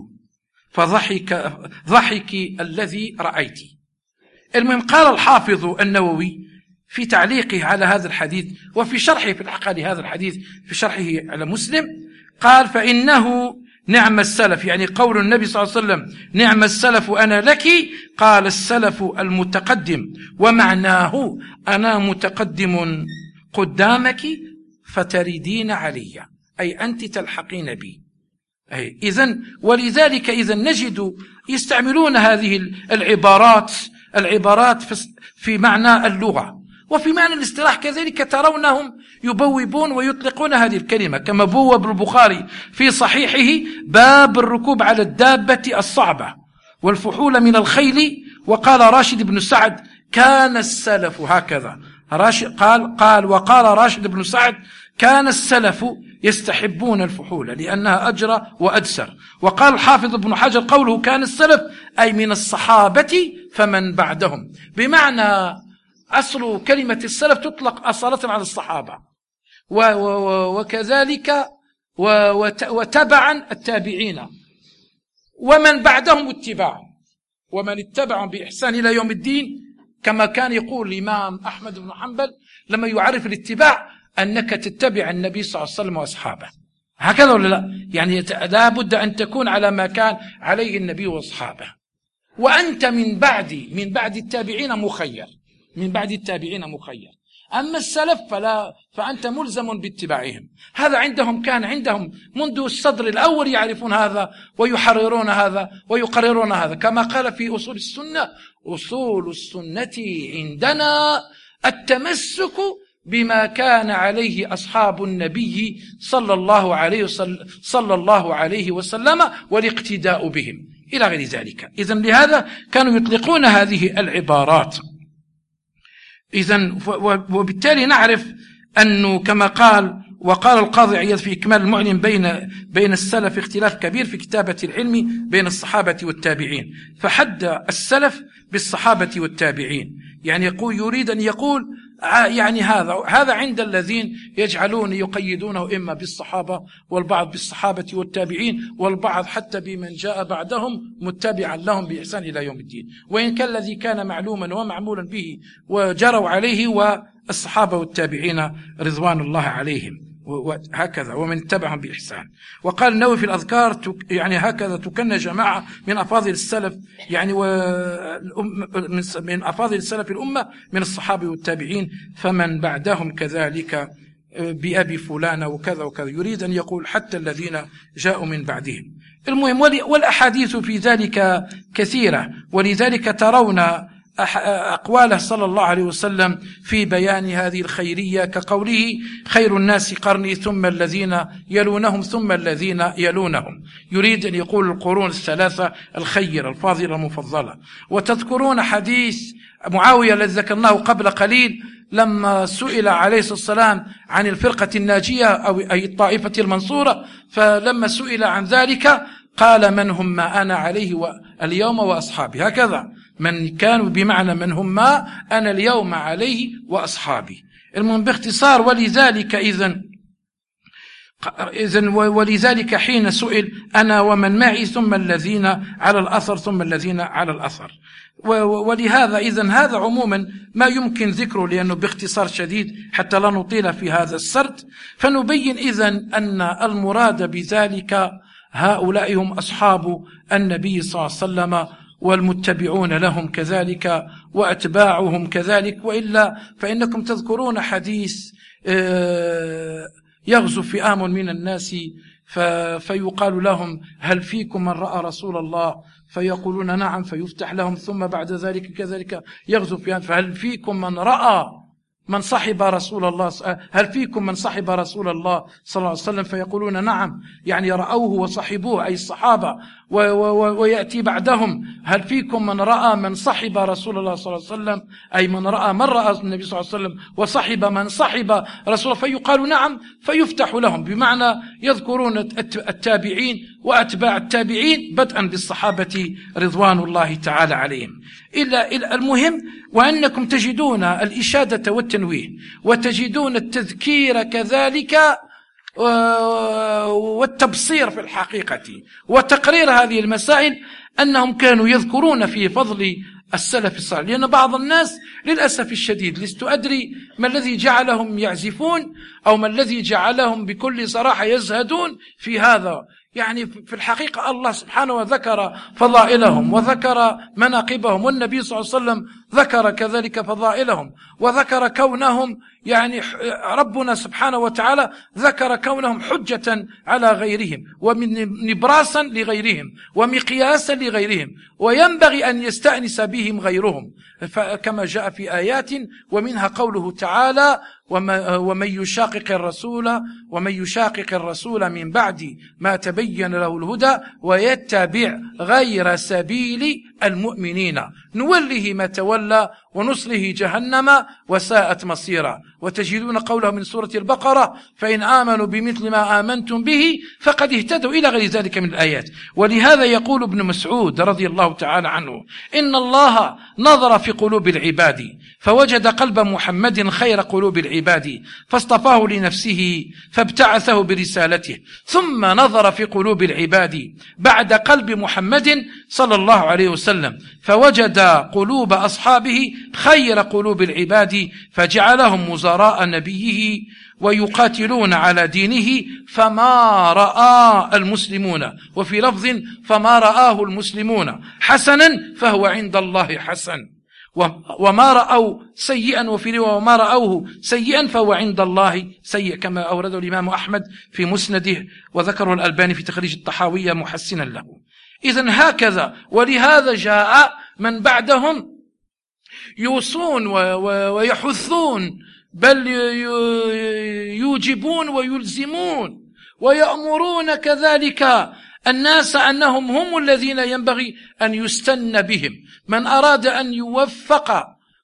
فضحك ضحك الذي رأيت. المهم، قال الحافظ النووي في تعليقه على هذا الحديث وفي شرحه في الحقيقة لهذا الحديث في شرحه على مسلم، قال: فإنه نعم السلف، يعني قول النبي صلى الله عليه وسلم: نعم السلف أنا لك، قال السلف المتقدم، ومعناه أنا متقدم قدامك فتريدين علي، أي أنت تلحقين بي. أي إذن ولذلك إذن نجد يستعملون هذه العبارات العبارات في معنى اللغة وفي معنى الاصطلاح كذلك، ترونهم يبوبون ويطلقون هذه الكلمة، كما بوب البخاري في صحيحه باب الركوب على الدابة الصعبة والفحول من الخيل. وقال راشد بن سعد: كان السلف هكذا راشد قال قال وقال راشد بن سعد: كان السلف يستحبون الفحول لأنها أجرى وأدسر. وقال الحافظ ابن حجر: قوله كان السلف أي من الصحابة فمن بعدهم، بمعنى أصل كلمة السلف تطلق أصالة على الصحابة وكذلك وتبعا التابعين ومن بعدهم اتباع ومن اتبعهم بإحسان إلى يوم الدين، كما كان يقول الإمام أحمد بن حنبل لما يعرف الاتباع: أنك تتبع النبي صلى الله عليه وسلم وأصحابه. هكذا ولا لا؟ يعني لا بد أن تكون على ما كان عليه النبي وأصحابه، وأنت من بعد من بعد التابعين مخير من بعد التابعين مخير. أما السلف فلا فأنت ملزم باتباعهم. هذا عندهم كان عندهم منذ الصدر الأول يعرفون هذا ويحررون هذا ويقررون هذا، كما قال في أصول السنة: أصول السنة عندنا التمسك بما كان عليه أصحاب النبي صلى الله عليه وسلم صلى الله عليه وسلم والاقتداء بهم إلى غير ذلك. إذن لهذا كانوا يطلقون هذه العبارات. إذن وبالتالي نعرف أنه كما قال وقال القاضي عياض في إكمال المعلم بين بين السلف اختلاف كبير في كتابة العلم بين الصحابة والتابعين، فحد السلف بالصحابة والتابعين، يعني يقول يريد أن يقول يعني هذا هذا عند الذين يجعلون يقيدونه إما بالصحابة والبعض بالصحابة والتابعين والبعض حتى بمن جاء بعدهم متبعا لهم بإحسان إلى يوم الدين، وإن كان الذي كان معلوما ومعمولا به وجروا عليه والصحابة والتابعين رضوان الله عليهم، وهكذا ومن اتبعهم بإحسان. وقال النووي في الأذكار يعني هكذا تكن جماعة من أفاضل السلف، يعني من أفاضل السلف الأمة من الصحابة والتابعين، فمن بعدهم كذلك بأبي فلان وكذا وكذا، يريد أن يقول حتى الذين جاءوا من بعدهم. المهم والأحاديث في ذلك كثيرة، ولذلك ترون أقواله صلى الله عليه وسلم في بيان هذه الخيرية كقوله خير الناس قرني ثم الذين يلونهم ثم الذين يلونهم، يريد أن يقول القرون الثلاثة الخير الفاضلة المفضلة. وتذكرون حديث معاوية الذي ذكرناه قبل قليل لما سئل عليه الصلاة والسلام عن الفرقة الناجية أو أي الطائفة المنصورة، فلما سئل عن ذلك قال من هم ما أنا عليه اليوم وأصحابي، هكذا من كانوا بمعنى من هم ما أنا اليوم عليه وأصحابي. المهم باختصار، ولذلك إذن إذن ولذلك حين سئل أنا ومن معي ثم الذين على الأثر ثم الذين على الأثر. ولهذا إذن هذا عموما ما يمكن ذكره لأنه باختصار شديد حتى لا نطيل في هذا السرد، فنبين إذن أن المراد بذلك هؤلاء هم أصحاب النبي صلى الله عليه وسلم والمتبعون لهم كذلك وأتباعهم كذلك، وإلا فإنكم تذكرون حديث يغزو فئام من الناس فيقال لهم هل فيكم من رأى رسول الله فيقولون نعم فيفتح لهم، ثم بعد ذلك كذلك يغزو فئام فهل فيكم من رأى من صحب رسول الله هل فيكم من صحب رسول الله صلى الله عليه وسلم فيقولون نعم، يعني رأوه وصحبوه أي الصحابة، ويأتي بعدهم هل فيكم من رأى من صحب رسول الله صلى الله عليه وسلم أي من رأى من رأى النبي صلى الله عليه وسلم وصحب من صحب رسول الله فيقال نعم فيفتح لهم، بمعنى يذكرون التابعين وأتباع التابعين بدءا بالصحابة رضوان الله تعالى عليهم. إلا المهم وأنكم تجدون الإشادة والتنويه وتجدون التذكير كذلك والتبصير في الحقيقة وتقرير هذه المسائل، أنهم كانوا يذكرون في فضل السلف الصالح، لأن بعض الناس للأسف الشديد لست أدري ما الذي جعلهم يعزفون أو ما الذي جعلهم بكل صراحة يزهدون في هذا. يعني في الحقيقة الله سبحانه وذكر فضائلهم وذكر مناقبهم، والنبي صلى الله عليه وسلم ذكر كذلك فضائلهم وذكر كونهم يعني ربنا سبحانه وتعالى ذكر كونهم حجة على غيرهم ونبراسا لغيرهم ومقياسا لغيرهم، وينبغي أن يستأنس بهم غيرهم كما جاء في آيات، ومنها قوله تعالى ومن يشاقق الرسول ومن يشاقق الرسول من بعد ما تبين له الهدى ويتبع غير سبيل المؤمنين نوله ما تولى ونصله جهنم وساءت مصيرا. وتجدون قوله من سورة البقرة فإن آمنوا بمثل ما آمنتم به فقد اهتدوا إلى غير ذلك من الآيات. ولهذا يقول ابن مسعود رضي الله تعالى عنه إن الله نظر في قلوب العباد فوجد قلب محمد خير قلوب العباد فاصطفاه لنفسه فابتعثه برسالته، ثم نظر في قلوب العباد بعد قلب محمد صلى الله عليه وسلم فوجد قلوب أصحابه خير قلوب العباد فجعلهم وزراء نبيه ويقاتلون على دينه فما رأى المسلمون، وفي لفظ فما رآه المسلمون حسنا فهو عند الله حسن، وما رأوا سيئا وفي رواية وما رأوه سيئا فهو عند الله سيء، كما أورده الإمام أحمد في مسنده وذكره الألباني في تخريج الطحاوية محسنا له. إذن هكذا، ولهذا جاء من بعدهم يوصون ويحثون بل يوجبون ويلزمون ويأمرون كذلك الناس أنهم هم الذين ينبغي أن يستن بهم. من أراد أن يوفق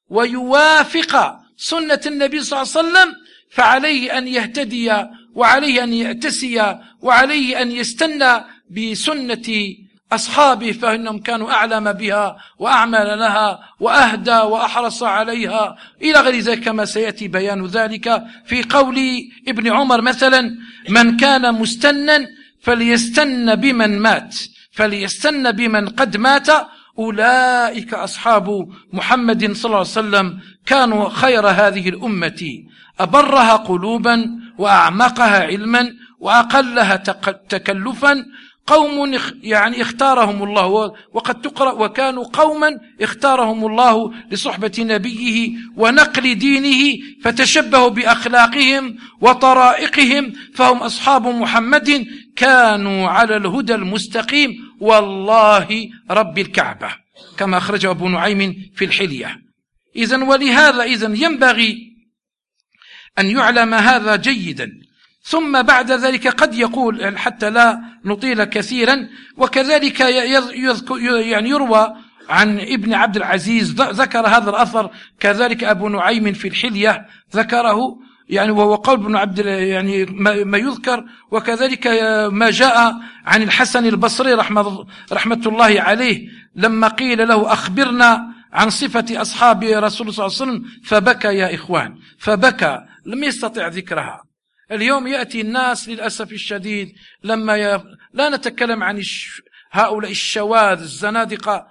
ويوافق سنة النبي صلى الله عليه وسلم فعليه أن يهتدي وعليه أن يأتسي وعليه أن يستنى بسنة أصحابه فإنهم كانوا أعلم بها وأعمل لها وأهدى وأحرص عليها إلى غير ذلك، كما سيأتي بيان ذلك في قول ابن عمر مثلا: من كان مستنا فليستن بمن مات فليستن بمن قد مات، أولئك أصحاب محمد صلى الله عليه وسلم كانوا خير هذه الأمة، أبرها قلوبا وأعمقها علما وأقلها تكلفا، قوم يعني اختارهم الله، وقد تقرأ: وكانوا قوما اختارهم الله لصحبة نبيه ونقل دينه، فتشبهوا بأخلاقهم وطرائقهم، فهم أصحاب محمد كانوا على الهدى المستقيم والله رب الكعبة، كما أخرجه أبو نعيم في الحلية. إذن ولهذا إذن ينبغي أن يعلم هذا جيدا. ثم بعد ذلك قد يقول، حتى لا نطيل كثيرا، وكذلك يعني يروى عن ابن عبد العزيز ذكر هذا الأثر، كذلك أبو نعيم في الحلية ذكره، يعني وهو قول ابن عبد يعني ما يذكر، وكذلك ما جاء عن الحسن البصري رحمة, رحمة الله عليه لما قيل له: أخبرنا عن صفة أصحاب رسول الله صلى الله عليه وسلم، فبكى يا إخوان، فبكى، لم يستطع ذكرها. اليوم يأتي الناس للأسف الشديد لما ي... لا نتكلم عن الش... هؤلاء الشواذ الزنادقة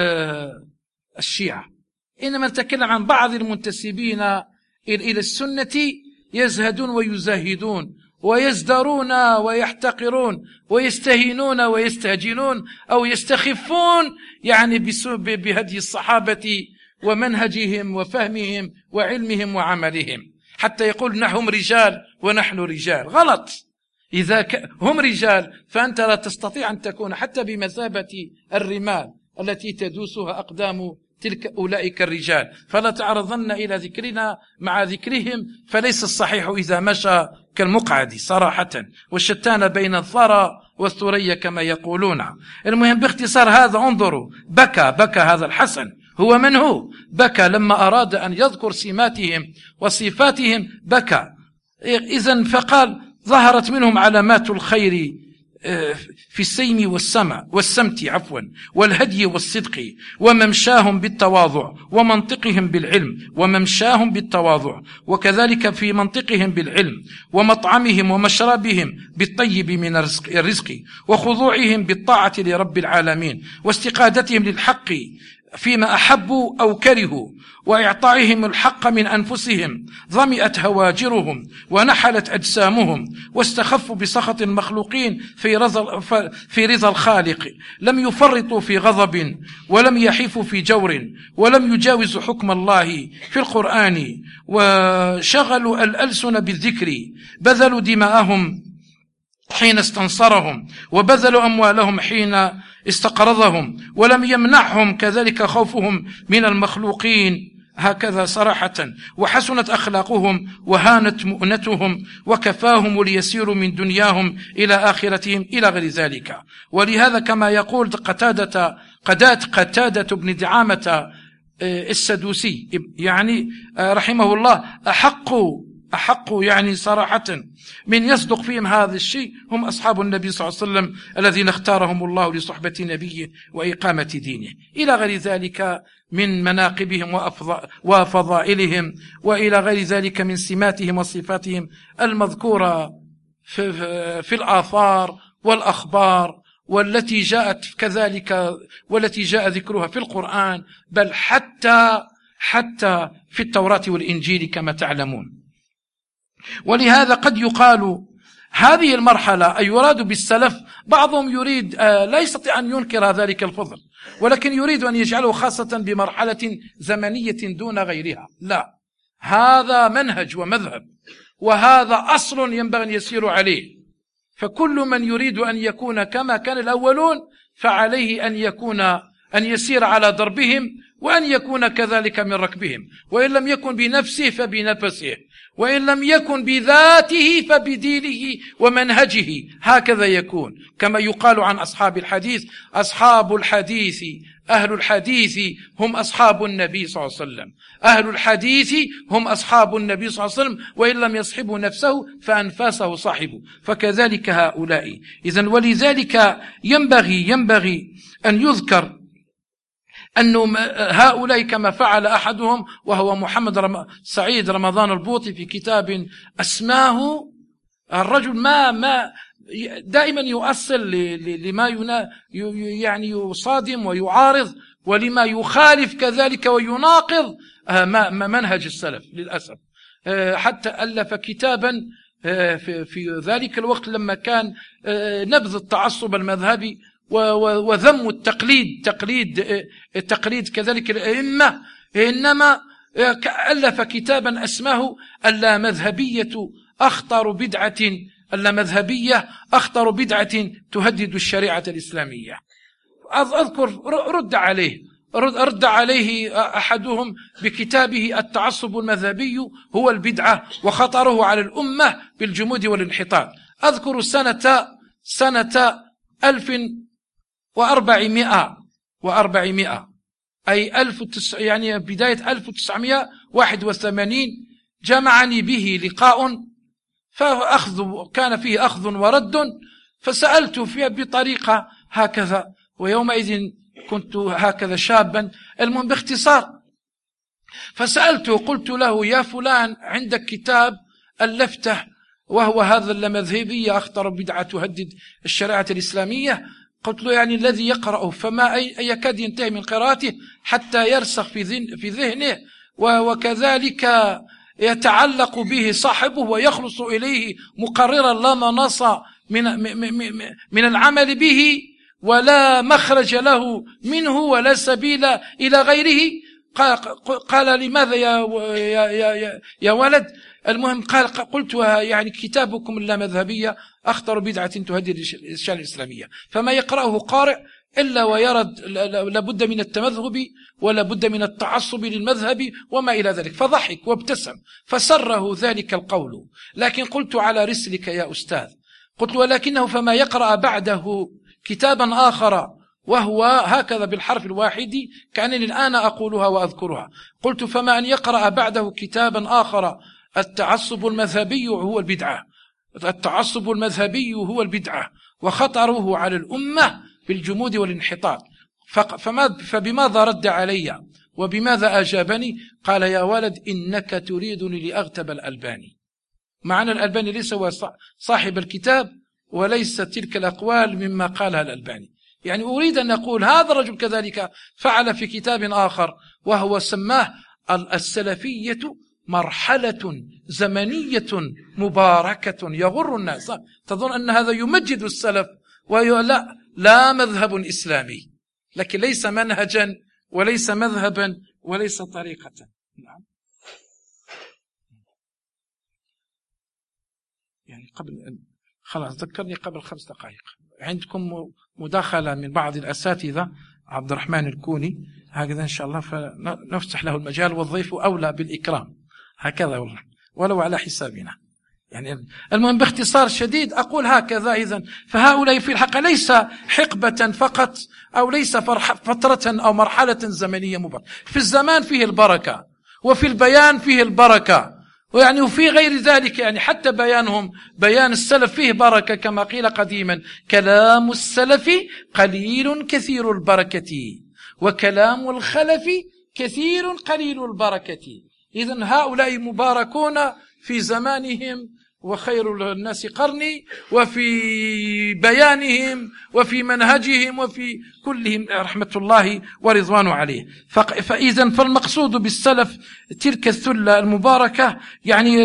الشيعة، إنما نتكلم عن بعض المنتسبين إلى السنة يزهدون ويزاهدون ويزدرون ويحتقرون ويستهينون ويستهجنون أو يستخفون يعني بهدي الصحابة ومنهجهم وفهمهم وعلمهم وعملهم، حتى يقول: نحن رجال ونحن رجال. غلط. إذا هم رجال فأنت لا تستطيع أن تكون حتى بمثابة الرمال التي تدوسها أقدام تلك أولئك الرجال، فلا تعرضن إلى ذكرنا مع ذكرهم، فليس الصحيح إذا مشى كالمقعد صراحة، والشتان بين الثرى والثريا كما يقولون. المهم باختصار هذا، انظروا، بكى بكى هذا الحسن. هو من هو؟ بكى لما أراد أن يذكر سماتهم وصفاتهم، بكى. إذن فقال: ظهرت منهم علامات الخير في السيم والسمع والسمت عفوا والهدي والصدق، وممشاهم بالتواضع ومنطقهم بالعلم وممشاهم بالتواضع، وكذلك في منطقهم بالعلم، ومطعمهم ومشربهم بالطيب من الرزق، وخضوعهم بالطاعة لرب العالمين، واستقادتهم للحق فيما أحبوا أو كرهوا، وإعطائهم الحق من أنفسهم، ظمئت هواجرهم ونحلت أجسامهم، واستخفوا بسخط المخلوقين في رضا, في رضا الخالق، لم يفرطوا في غضب ولم يحيفوا في جور، ولم يجاوزوا حكم الله في القرآن، وشغلوا الألسن بالذكر، بذلوا دماءهم حين استنصرهم، وبذلوا أموالهم حين استقرضهم، ولم يمنعهم كذلك خوفهم من المخلوقين، هكذا صراحة. وحسنت أخلاقهم وهانت مؤنتهم، وكفاهم اليسير من دنياهم إلى آخرتهم إلى غير ذلك. ولهذا كما يقول قتادة قتادة قتادة بن دعامة السدوسي يعني رحمه الله: أحق أحق يعني صراحة من يصدق فيهم هذا الشيء هم أصحاب النبي صلى الله عليه وسلم الذين اختارهم الله لصحبة نبيه وإقامة دينه، إلى غير ذلك من مناقبهم وفضائلهم، وإلى غير ذلك من سماتهم وصفاتهم المذكورة في, في الآثار والأخبار، والتي جاءت كذلك والتي جاء ذكرها في القرآن، بل حتى حتى في التوراة والإنجيل كما تعلمون. ولهذا قد يقال هذه المرحلة أي يراد بالسلف، بعضهم يريد لا يستطيع أن ينكر ذلك الفضل، ولكن يريد أن يجعله خاصة بمرحلة زمنية دون غيرها. لا، هذا منهج ومذهب، وهذا أصل ينبغي أن يسير عليه. فكل من يريد أن يكون كما كان الأولون فعليه أن يكون أن يسير على دربهم، وأن يكون كذلك من ركبهم، وإن لم يكن بنفسه فبنفسه، وإن لم يكن بذاته فبدينه ومنهجه، هكذا يكون. كما يقال عن أصحاب الحديث: أصحاب الحديث أهل الحديث هم أصحاب النبي صلى الله عليه وسلم، أهل الحديث هم أصحاب النبي صلى الله عليه وسلم، وإن لم يصحبوا نفسه فأنفاسه صاحبوا، فكذلك هؤلاء. إذن ولذلك ينبغي ينبغي أن يذكر أن هؤلاء كما فعل أحدهم وهو محمد رم... سعيد رمضان البوطي في كتاب أسماه. الرجل ما ما دائما يؤصل لما ينا يعني يصادم ويعارض، ولما يخالف كذلك ويناقض منهج السلف للأسف. حتى ألف كتابا في ذلك الوقت لما كان نبذ التعصب المذهبي وذم التقليد تقليد التقليد كذلك الأئمة، إنما ألف كتابا أسماه اللامذهبية أخطر بدعة اللامذهبية أخطر بدعة تهدد الشريعة الإسلامية. أذكر رد عليه رد عليه أحدهم بكتابه التعصب المذهبي هو البدعة وخطره على الأمة بالجمود والانحطاط. أذكر سنة سنة ألف وأربعمائة وأربعمائة أي ألف وتس يعني بداية ألف وتسعمائة وواحد وثمانين جمعني به لقاء، فأخذ كان فيه أخذ ورد، فسألت فيه بطريقة هكذا، ويومئذ كنت هكذا شابا. المهم باختصار فسألته قلت له: يا فلان، عندك كتاب ألفته وهو هذا اللامذهبية أخطر بدعة تهدد الشريعة الإسلامية. قلت له: يعني الذي يقرأه فما يكاد ينتهي من قراءته حتى يرسخ في ذهنه، وكذلك يتعلق به صاحبه ويخلص إليه مقررا لا مناص من, من العمل به، ولا مخرج له منه ولا سبيل إلى غيره. قال: لماذا يا, يا, يا, يا ولد؟ المهم قال قلت: يعني كتابكم اللامذهبية أخطر بدعة تهدد الشريعة الإسلامية، فما يقرأه قارئ إلا ويرد لابد من التمذهب ولا بد من التعصب للمذهب وما إلى ذلك. فضحك وابتسم فسره ذلك القول. لكن قلت: على رسلك يا أستاذ. قلت: ولكنه فما يقرأ بعده كتابا آخر وهو هكذا بالحرف الواحد كأنني الآن أقولها وأذكرها. قلت: فما أن يقرأ بعده كتابا آخر التعصب المذهبي هو البدعة، التعصب المذهبي هو البدعة وخطره على الأمة بالجمود والانحطاط. فبماذا رد علي وبماذا أجابني؟ قال: يا ولد، إنك تريدني لأغتب الألباني. معنى الألباني ليس هو صاحب الكتاب وليس تلك الأقوال مما قالها الألباني. يعني أريد أن أقول هذا الرجل كذلك فعل في كتاب آخر وهو سماه السلفية مرحلة زمنية مباركة يغر الناس. تظن أن هذا يمجد السلف، ولا لا مذهب إسلامي، لكن ليس منهجا وليس مذهبا وليس طريقة. نعم. يعني قبل خلاص ذكرني قبل خمس دقائق عندكم مداخلة من بعض الأساتذة، عبد الرحمن الكوني هكذا إن شاء الله، فنفتح له المجال، والضيف أولى بالإكرام هكذا والله ولو على حسابنا. يعني المهم باختصار شديد أقول هكذا. إذن فهؤلاء في الحقيقة ليس حقبة فقط أو ليس فترة أو مرحلة زمنية مباركة، في الزمان فيه البركة وفي البيان فيه البركة، ويعني وفي غير ذلك. يعني حتى بيانهم بيان السلف فيه بركة، كما قيل قديما: كلام السلف قليل كثير البركة، وكلام الخلف كثير قليل البركة. إذن هؤلاء مباركون في زمانهم وخير الناس قرني، وفي بيانهم وفي منهجهم وفي كلهم رحمة الله ورضوانه عليه. فإذن فالمقصود بالسلف تلك الثلة المباركة، يعني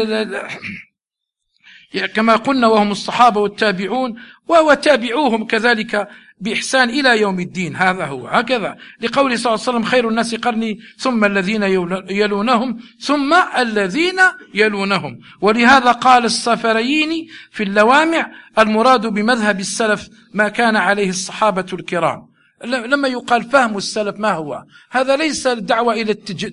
كما قلنا وهم الصحابة والتابعون وتابعوهم كذلك بإحسان إلى يوم الدين. هذا هو هكذا لقوله صلى الله عليه وسلم: خير الناس قرني ثم الذين يلونهم ثم الذين يلونهم. ولهذا قال الصفريين في اللوامع: المراد بمذهب السلف ما كان عليه الصحابة الكرام. لما يقال فهم السلف ما هو؟ هذا ليس الدعوة إلى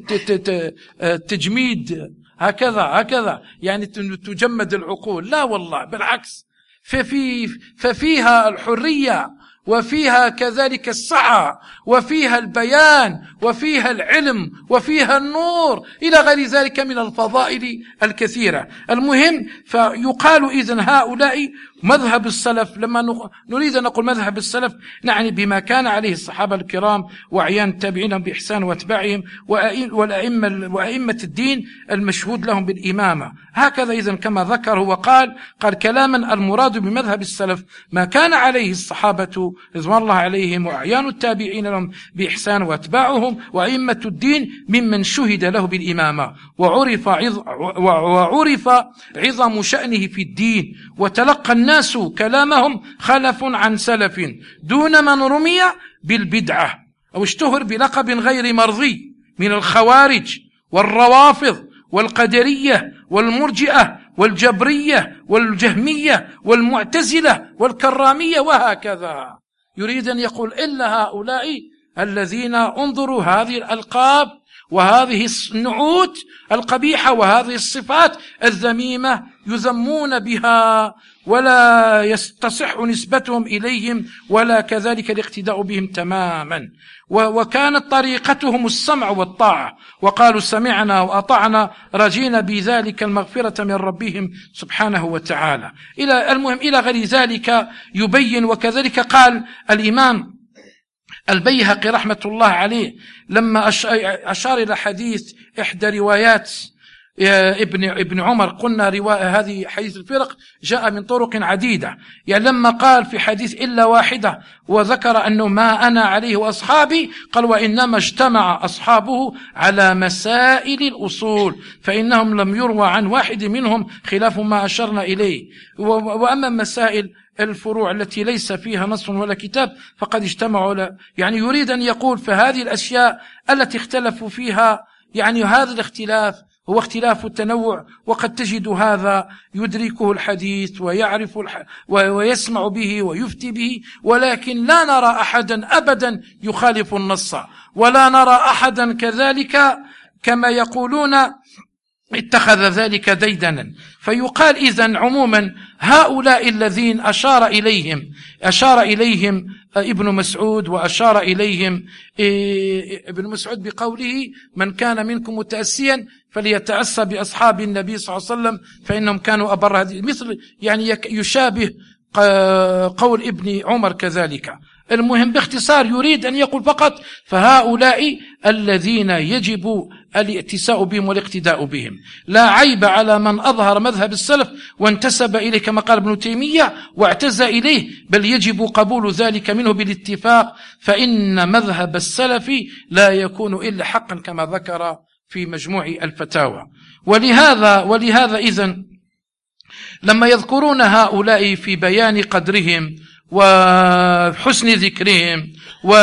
التجميد هكذا هكذا يعني تجمد العقول، لا والله بالعكس، ففي ففيها الحرية وفيها كذلك السعة، وفيها البيان، وفيها العلم، وفيها النور، إلى غير ذلك من الفضائل الكثيرة. المهم، فيقال إذن هؤلاء مذهب السلف. لما نريد أن نقول مذهب السلف نعني بما كان عليه الصحابة الكرام وأعيان التابعين بإحسان واتباعهم والأئمة وأئمة الدين المشهود لهم بالإمامة. هكذا إذن كما ذكر وقال قال كلاما المراد بمذهب السلف ما كان عليه الصحابة رضوان الله عليهم وأعيان التابعين لهم بإحسان واتباعهم وأئمة الدين ممن شهد له بالإمامة وعرف وعرف عظم شأنه في الدين، وتلقى الناس كلامهم خلف عن سلف دون من رمي بالبدعة أو اشتهر بلقب غير مرضي من الخوارج والروافض والقدرية والمرجئة والجبرية والجهمية والمعتزلة والكرامية وهكذا. يريد أن يقول إلا هؤلاء الذين انظروا هذه الألقاب وهذه النعوت القبيحة وهذه الصفات الذميمة يذمون بها، ولا يستصح نسبتهم إليهم ولا كذلك الاقتداء بهم تماما. وكانت طريقتهم السمع والطاعة، وقالوا سمعنا وأطعنا رجينا بذلك المغفرة من ربهم سبحانه وتعالى. إلى المهم إلى غير ذلك يبين. وكذلك قال الإمام البيهقي رحمة الله عليه لما أشار إلى حديث إحدى روايات ابن ابن عمر، قلنا رواية هذه حديث الفرق جاء من طرق عديدة، يعني لما قال في حديث إلا واحدة وذكر أنه ما أنا عليه وأصحابي، قال وإنما اجتمع أصحابه على مسائل الأصول فإنهم لم يروى عن واحد منهم خلاف ما أشرنا إليه، وأما مسائل الفروع التي ليس فيها نص ولا كتاب فقد اجتمعوا له. يعني يريد أن يقول فهذه الأشياء التي اختلفوا فيها، يعني هذا الاختلاف هو اختلاف التنوع، وقد تجد هذا يدركه الحديث ويعرف الح... ويسمع به ويفتي به، ولكن لا نرى أحدا أبدا يخالف النص، ولا نرى أحدا كذلك كما يقولون اتخذ ذلك ديدنا. فيقال إذن عموما هؤلاء الذين أشار إليهم أشار إليهم ابن مسعود، وأشار إليهم ابن مسعود بقوله من كان منكم متأسيا فليتأسى بأصحاب النبي صلى الله عليه وسلم فإنهم كانوا أبر هذه، مثل يعني يشابه قول ابن عمر كذلك. المهم باختصار يريد أن يقول فقط فهؤلاء الذين يجب الائتساء بهم والاقتداء بهم. لا عيب على من أظهر مذهب السلف وانتسب إليه كما قال ابن تيمية واعتزى إليه، بل يجب قبول ذلك منه بالاتفاق، فإن مذهب السلف لا يكون إلا حقا كما ذكر في مجموع الفتاوى. ولهذا ولهذا إذن لما يذكرون هؤلاء في بيان قدرهم وحسن ذكرهم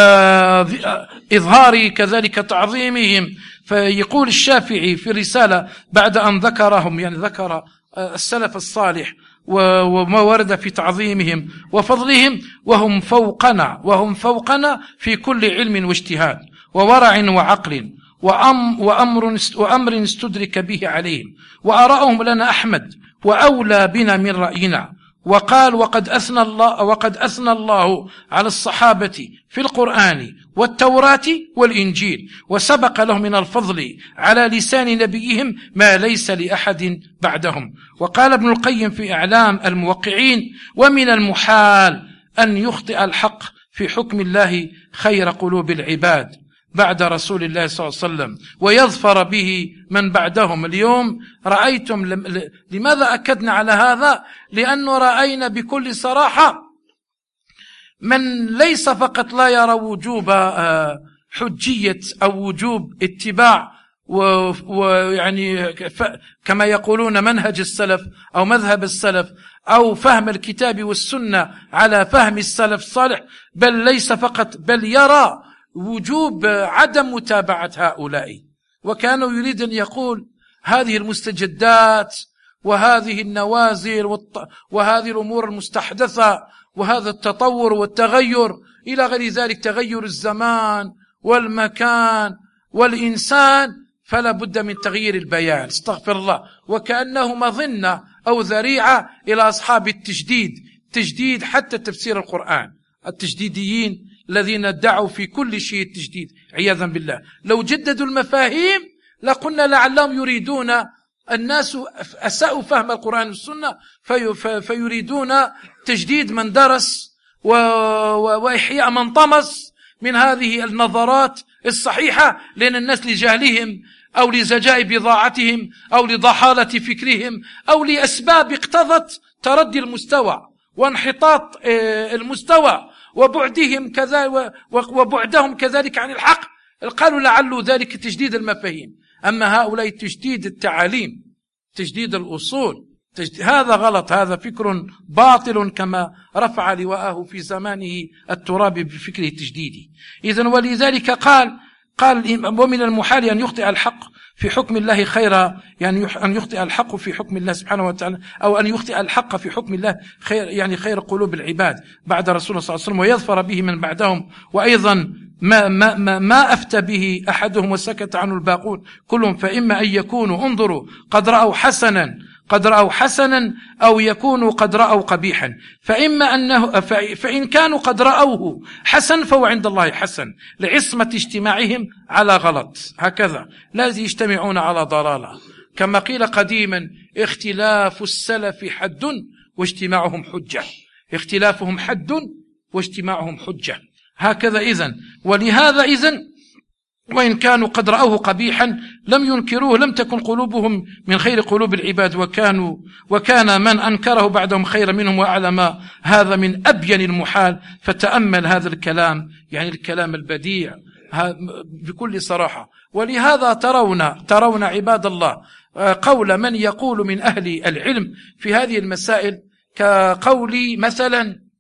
وإظهار كذلك تعظيمهم، فيقول الشافعي في الرسالة بعد أن ذكرهم، يعني ذكر السلف الصالح وما ورد في تعظيمهم وفضلهم، وهم فوقنا وهم فوقنا في كل علم واجتهاد وورع وعقل وأم وأمر وأمر استدرك به عليهم، وآراؤهم لنا أحمد وأولى بنا من رأينا. وقال وقد أثنى الله وقد أثنى الله على الصحابة في القرآن والتوراة والإنجيل، وسبق لهم من الفضل على لسان نبيهم ما ليس لأحد بعدهم. وقال ابن القيم في إعلام الموقعين ومن المحال أن يخطئ الحق في حكم الله خير قلوب العباد بعد رسول الله صلى الله عليه وسلم ويظفر به من بعدهم. اليوم رأيتم، لماذا أكدنا على هذا؟ لأنه رأينا بكل صراحة من ليس فقط لا يرى وجوب حجية أو وجوب اتباع ويعني كما يقولون منهج السلف أو مذهب السلف أو فهم الكتاب والسنة على فهم السلف الصالح، بل ليس فقط بل يرى وجوب عدم متابعة هؤلاء. وكانوا يريد أن يقول هذه المستجدات وهذه النوازل وهذه الأمور المستحدثة وهذا التطور والتغير إلى غير ذلك، تغير الزمان والمكان والإنسان، فلا بد من تغيير البيان. استغفر الله. وكأنه مظنة أو ذريعة إلى أصحاب التجديد، تجديد حتى تفسير القرآن. التجديديين الذين ادعوا في كل شيء التجديد عياذا بالله. لو جددوا المفاهيم لقلنا لعلهم يريدون، الناس أساءوا فهم القرآن والسنة في فيريدون تجديد من درس وإحياء من طمس من هذه النظرات الصحيحة، لأن الناس لجهلهم أو لزجاء بضاعتهم أو لضحالة فكرهم أو لأسباب اقتضت تردي المستوى وانحطاط المستوى وبعدهم كذا وبعدهم كذلك عن الحق، قالوا لعل ذلك تجديد المفاهيم. أما هؤلاء تجديد التعاليم، تجديد الأصول، تجديد هذا غلط، هذا فكر باطل كما رفع لواءه في زمانه الترابي بفكره التجديدي. إذن ولذلك قال قال ومن المحال أن يخطئ الحق في حكم الله خيرا، يعني أن يخطئ الحق في حكم الله سبحانه وتعالى، أو أن يخطئ الحق في حكم الله خير، يعني خير قلوب العباد بعد رسول الله صلى الله عليه وسلم، ويظفر به من بعدهم. وأيضا ما, ما, ما, ما أفتى به أحدهم وسكت عنه الباقون كلهم، فإما أن يكونوا انظروا قد رأوا حسنا قد رأوا حسنا أو يكونوا قد رأوا قبيحا، فإما أنه فإن كانوا قد رأوه حسن فهو عند الله حسن لعصمة اجتماعهم على غلط، هكذا لا يجتمعون على ضلالة. كما قيل قديما اختلاف السلف حد واجتماعهم حجة، اختلافهم حد واجتماعهم حجة، هكذا إذن. ولهذا إذن وإن كانوا قد رأوه قبيحا لم ينكروه، لم تكن قلوبهم من خير قلوب العباد، وكانوا وكان من أنكره بعدهم خير منهم وأعلم. هذا من أبين المحال. فتأمل هذا الكلام، يعني الكلام البديع بكل صراحة. ولهذا ترون ترون عباد الله قول من يقول من أهل العلم في هذه المسائل كقولي مثلا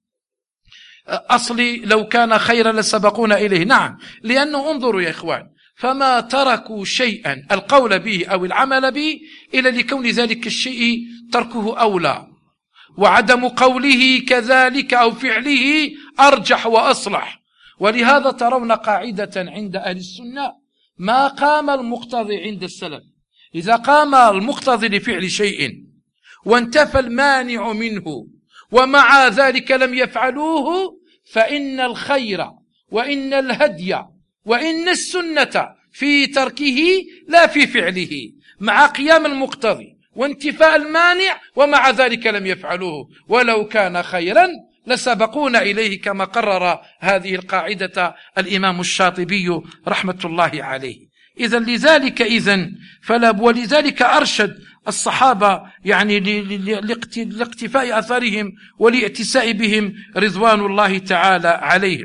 أصلي لو كان خيرا لسبقونا إليه. نعم، لأنه انظروا يا إخوان، فما تركوا شيئا القول به أو العمل به إلا لكون ذلك الشيء تركه أولى، وعدم قوله كذلك أو فعله أرجح وأصلح. ولهذا ترون قاعدة عند أهل السنة: ما قام المقتضي عند السلف، إذا قام المقتضي لفعل شيء وانتفى المانع منه ومع ذلك لم يفعلوه، فإن الخير وإن الهدي وإن السنة في تركه لا في فعله، مع قيام المقتضي وانتفاء المانع ومع ذلك لم يفعلوه، ولو كان خيرا لسبقونا إليه، كما قرر هذه القاعدة الإمام الشاطبي رحمة الله عليه. إذن لذلك إذن فلا ولذلك أرشد الصحابة يعني لاقتفاء أثرهم ولاتساء بهم رضوان الله تعالى عليهم.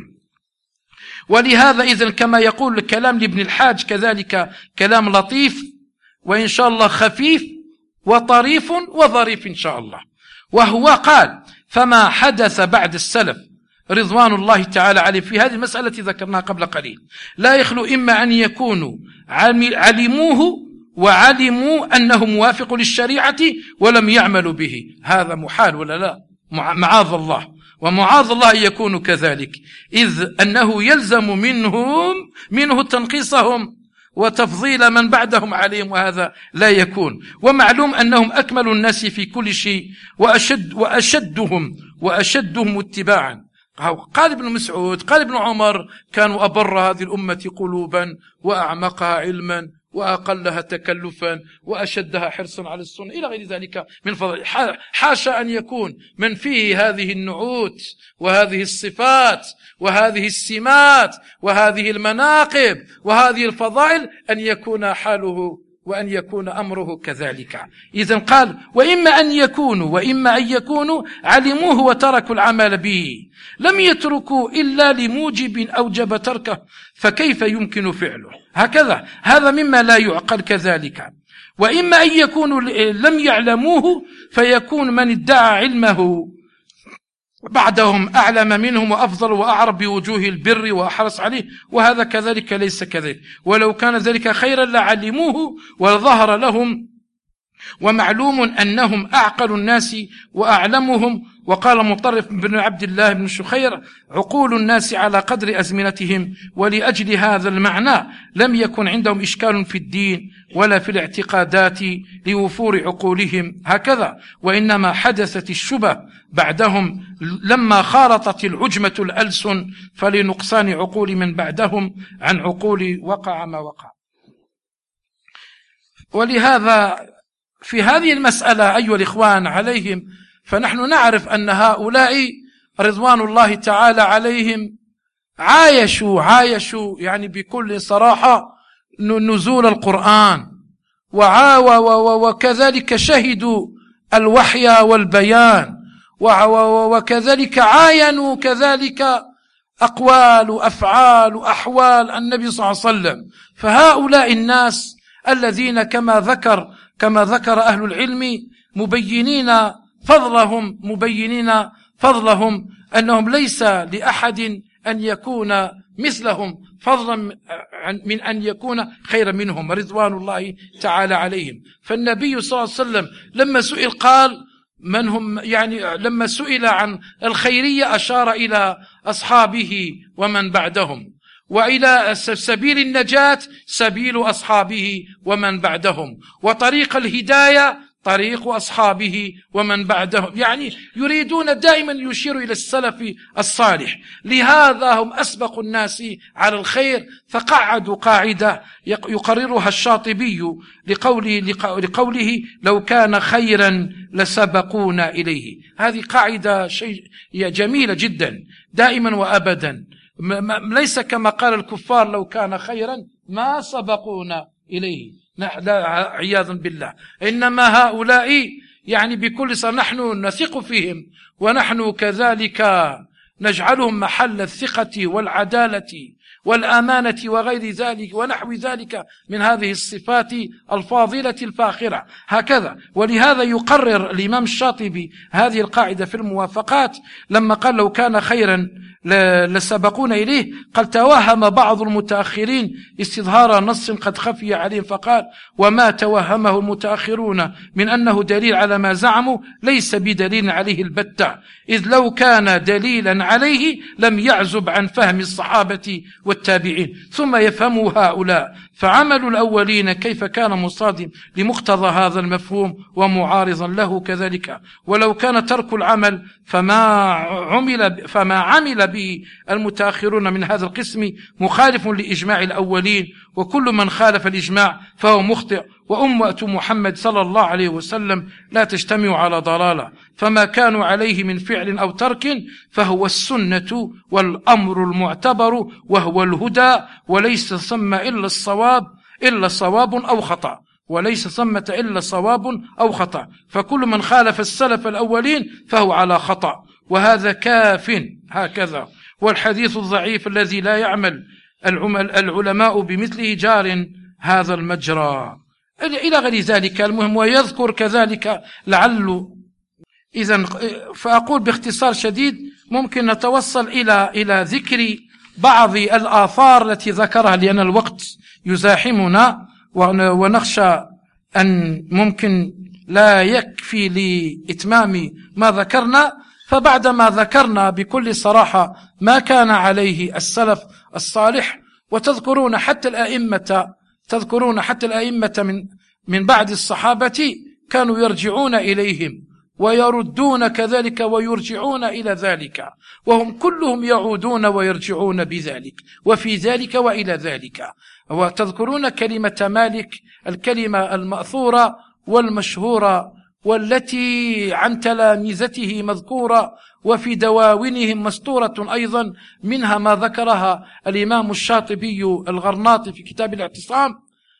ولهذا إذن كما يقول الكلام لابن الحاج كذلك كلام لطيف وإن شاء الله خفيف وطريف وظريف إن شاء الله، وهو قال: فما حدث بعد السلف رضوان الله تعالى عليه في هذه المسألة ذكرناها قبل قليل لا يخلو إما أن يكونوا علموه وعلموا أنه موافق للشريعة ولم يعملوا به، هذا محال ولا لا؟ معاذ الله، ومعاذ الله يكون كذلك، إذ أنه يلزم منهم منه تنقيصهم وتفضيل من بعدهم عليهم، وهذا لا يكون. ومعلوم أنهم أكمل الناس في كل شيء وأشد وأشدهم وأشدهم اتباعا. قال ابن مسعود، قال ابن عمر: كانوا أبر هذه الأمة قلوبا وأعمقها علما وأقلها تكلفا وأشدها حرصا على السنة، إلى غير ذلك من فضل. حاشا أن يكون من فيه هذه النعوت وهذه الصفات وهذه السمات وهذه المناقب وهذه الفضائل أن يكون حاله وأن يكون أمره كذلك. إذن قال: وإما أن يكونوا وإما أن يكونوا علموه وتركوا العمل به، لم يتركوا إلا لموجب أوجب تركه، فكيف يمكن فعله؟ هكذا، هذا مما لا يعقل كذلك. وإما أن يكونوا لم يعلموه، فيكون من ادعى علمه بعدهم أعلم منهم وأفضل وأعرف بوجوه البر وأحرص عليه، وهذا كذلك ليس كذلك. ولو كان ذلك خيرا لعلموه وظهر لهم ومعلوم أنهم أعقل الناس وأعلمهم. وقال مطرف بن عبد الله بن شخير: عقول الناس على قدر أزمنتهم، ولأجل هذا المعنى لم يكن عندهم إشكال في الدين ولا في الاعتقادات لوفور عقولهم هكذا، وإنما حدثت الشبه بعدهم لما خالطت العجمة الألسن، فلنقصان عقول من بعدهم عن عقول وقع ما وقع. ولهذا في هذه المسألة أيها الإخوان عليهم، فنحن نعرف أن هؤلاء رضوان الله تعالى عليهم عايشوا عايشوا يعني بكل صراحة نزول القرآن، وكذلك شهدوا الوحي والبيان، وكذلك عاينوا كذلك أقوال وأفعال وأحوال النبي صلى الله عليه وسلم. فهؤلاء الناس الذين كما ذكر كما ذكر أهل العلم مبينين فضلهم مبينين فضلهم أنهم ليس لأحد أن يكون مثلهم فضلا من أن يكون خيرا منهم رضوان الله تعالى عليهم. فالنبي صلى الله عليه وسلم لما سئل قال من هم، يعني لما سئل عن الخيرية أشار إلى أصحابه ومن بعدهم، وإلى سبيل النجاة سبيل أصحابه ومن بعدهم، وطريق الهداية طريق أصحابه ومن بعدهم، يعني يريدون دائما يشير إلى السلف الصالح. لهذا هم أسبق الناس على الخير، فقعدوا قاعدة يقررها الشاطبي لقوله, لقوله لو كان خيرا لسبقونا إليه. هذه قاعدة شيء جميلة جدا دائما وأبدا، ليس كما قال الكفار لو كان خيرا ما سبقونا إليه، لا عياذا بالله. إنما هؤلاء يعني بكل صار نحن نثق فيهم، ونحن كذلك نجعلهم محل الثقة والعدالة والأمانة وغير ذلك ونحو ذلك من هذه الصفات الفاضلة الفاخرة هكذا. ولهذا يقرر الإمام الشاطبي هذه القاعدة في الموافقات لما قال لو كان خيرا لسبقون إليه، قال توهم بعض المتأخرين استظهار نص قد خفي عليهم، فقال وما توهمه المتأخرون من أنه دليل على ما زعموا ليس بدليل عليه البتة، إذ لو كان دليلا عليه لم يعزب عن فهم الصحابة والتابعين. ثم يفهموا هؤلاء فعمل الأولين كيف كان مصادم لمقتضى هذا المفهوم ومعارضا له كذلك، ولو كان ترك العمل فما عمل فما عمل به المتأخرون من هذا القسم مخالف لإجماع الأولين، وكل من خالف الإجماع فهو مخطئ، وأمة محمد صلى الله عليه وسلم لا تجتمع على ضلالة، فما كانوا عليه من فعل أو ترك فهو السنة والأمر المعتبر وهو الهدى، وليس ثم إلا الصواب إلا صواب أو خطأ وليس ثمة إلا صواب أو خطأ، فكل من خالف السلف الأولين فهو على خطأ، وهذا كاف هكذا. والحديث الضعيف الذي لا يعمل العلماء بمثله جار هذا المجرى إلى غير ذلك. المهم ويذكر كذلك لعله إذن. فأقول باختصار شديد ممكن نتوصل إلى إلى ذكر بعض الآثار التي ذكرها، لأن الوقت يزاحمنا ونخشى أن ممكن لا يكفي لإتمام ما ذكرنا. فبعدما ذكرنا بكل صراحة ما كان عليه السلف الصالح، وتذكرون حتى الأئمة تذكرون حتى الأئمة من من بعد الصحابة كانوا يرجعون إليهم ويردون كذلك ويرجعون إلى ذلك، وهم كلهم يعودون ويرجعون بذلك وفي ذلك وإلى ذلك. وتذكرون كلمة مالك، الكلمة المأثورة والمشهورة والتي عن تلامذته مذكورة وفي دواوينهم مستورة أيضا، منها ما ذكرها الإمام الشاطبي الغرناطي في كتاب الاعتصام،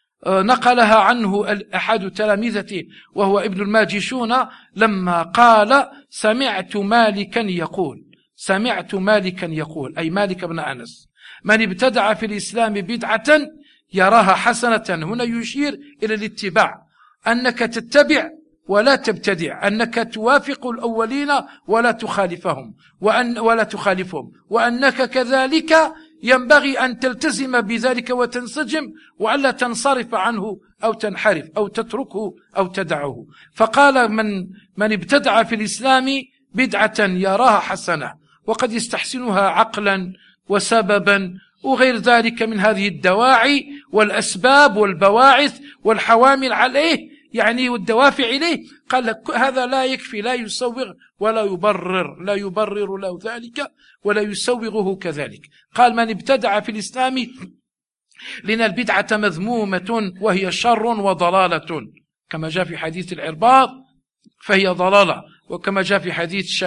نقلها عنه أحد تلامذته وهو ابن الماجشون لما قال سمعت مالكا يقول سمعت مالكا يقول أي مالك بن أنس من ابتدع في الإسلام بدعة يراها حسنة. هنا يشير إلى الاتباع، أنك تتبع ولا تبتدع، أنك توافق الأولين ولا تخالفهم وأن ولا تخالفهم، وأنك كذلك ينبغي أن تلتزم بذلك وتنسجم وألا تنصرف عنه أو تنحرف أو تتركه أو تدعه. فقال من, من ابتدع في الإسلام بدعة يراها حسنة وقد يستحسنها عقلا وسببا وغير ذلك من هذه الدواعي والأسباب والبواعث والحوامل عليه يعني والدوافع إليه، قال هذا لا يكفي، لا يسوغ ولا يبرر، لا يبرر له ذلك ولا يسوغه كذلك. قال من ابتدع في الإسلام، لأن البدعة مذمومة وهي شر وضلالة، كما جاء في حديث العرباض فهي ضلالة، وكما جاء في حديث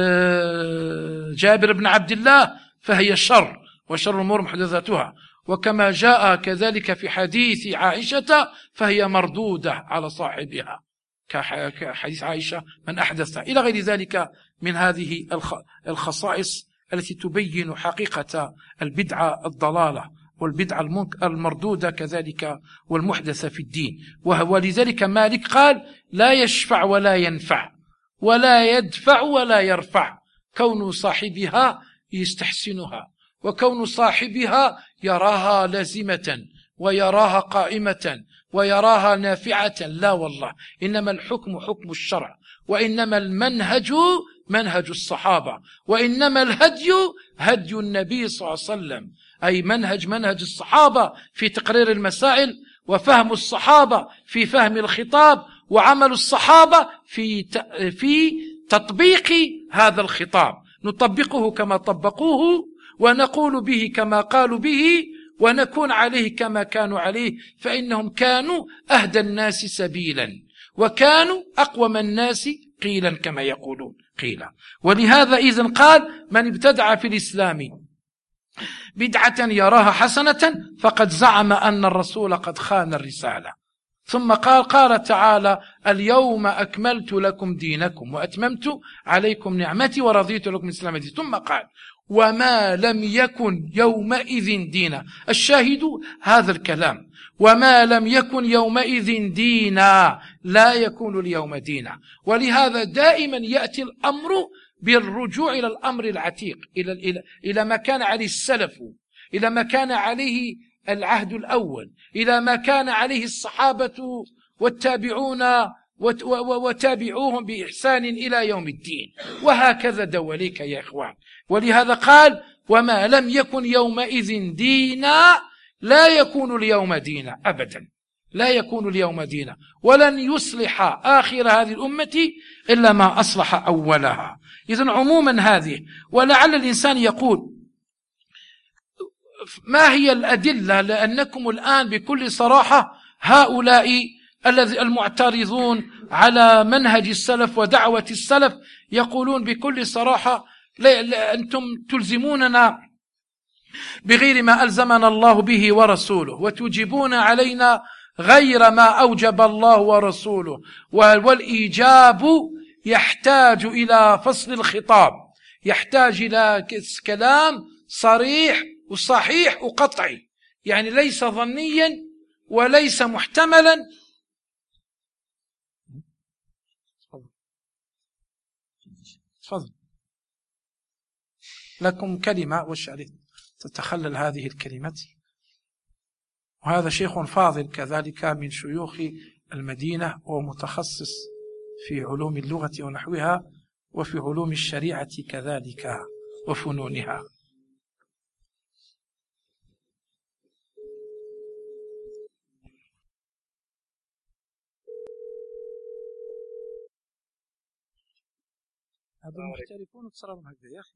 جابر بن عبد الله فهي شر وشر الأمور محدثاتها، وكما جاء كذلك في حديث عائشة فهي مردودة على صاحبها كحديث عائشة من أحدث إلى غير ذلك من هذه الخصائص التي تبين حقيقة البدعة الضلالة والبدعة المردودة كذلك والمحدثة في الدين. ولذلك مالك قال لا يشفع ولا ينفع ولا يدفع ولا يرفع، كون صاحبها يستحسنها وكون صاحبها يراها لازمة ويراها قائمة ويراها نافعة، لا والله، إنما الحكم حكم الشرع، وإنما المنهج منهج الصحابة، وإنما الهدي هدي النبي صلى الله عليه وسلم، أي منهج منهج الصحابة في تقرير المسائل، وفهم الصحابة في فهم الخطاب، وعمل الصحابة في في تطبيق هذا الخطاب، نطبقه كما طبقوه ونقول به كما قالوا به ونكون عليه كما كانوا عليه، فإنهم كانوا أهدى الناس سبيلا وكانوا أقوم الناس قيلا كما يقولون قيلا. ولهذا إذن قال من ابتدع في الإسلام بدعة يراها حسنة فقد زعم أن الرسول قد خان الرسالة. ثم قال قال تعالى اليوم أكملت لكم دينكم وأتممت عليكم نعمتي ورضيت لكم الإسلام دينا. ثم قال وما لم يكن يومئذ دينا، الشاهد هذا الكلام، وما لم يكن يومئذ دينا لا يكون اليوم دينا. ولهذا دائما يأتي الأمر بالرجوع إلى الأمر العتيق، إلى, إلى, إلى ما كان عليه السلف، إلى ما كان عليه العهد الأول، إلى ما كان عليه الصحابة والتابعون وتابعوهم بإحسان إلى يوم الدين، وهكذا دواليك يا إخوان. ولهذا قال وما لم يكن يومئذ دينا لا يكون اليوم دينا أبدا، لا يكون اليوم دينا، ولن يصلح آخر هذه الأمة إلا ما أصلح أولها. إذن عموما هذه، ولعل الإنسان يقول ما هي الأدلة، لأنكم الآن بكل صراحة هؤلاء الذي المعترضون على منهج السلف ودعوة السلف يقولون بكل صراحة لا لا أنتم تلزموننا بغير ما ألزمنا الله به ورسوله، وتجيبون علينا غير ما أوجب الله ورسوله، والإيجاب يحتاج إلى فصل الخطاب، يحتاج إلى كلام صريح وصحيح وقطعي، يعني ليس ظنيا وليس محتملا. تفضل لكم كلمة وش عليه تتخلل هذه الكلمة. وهذا شيخ فاضل كذلك من شيوخ المدينة ومتخصص في علوم اللغة ونحوها وفي علوم الشريعة كذلك وفنونها. هذا المحترفون تصرفون هكذا يا أخي.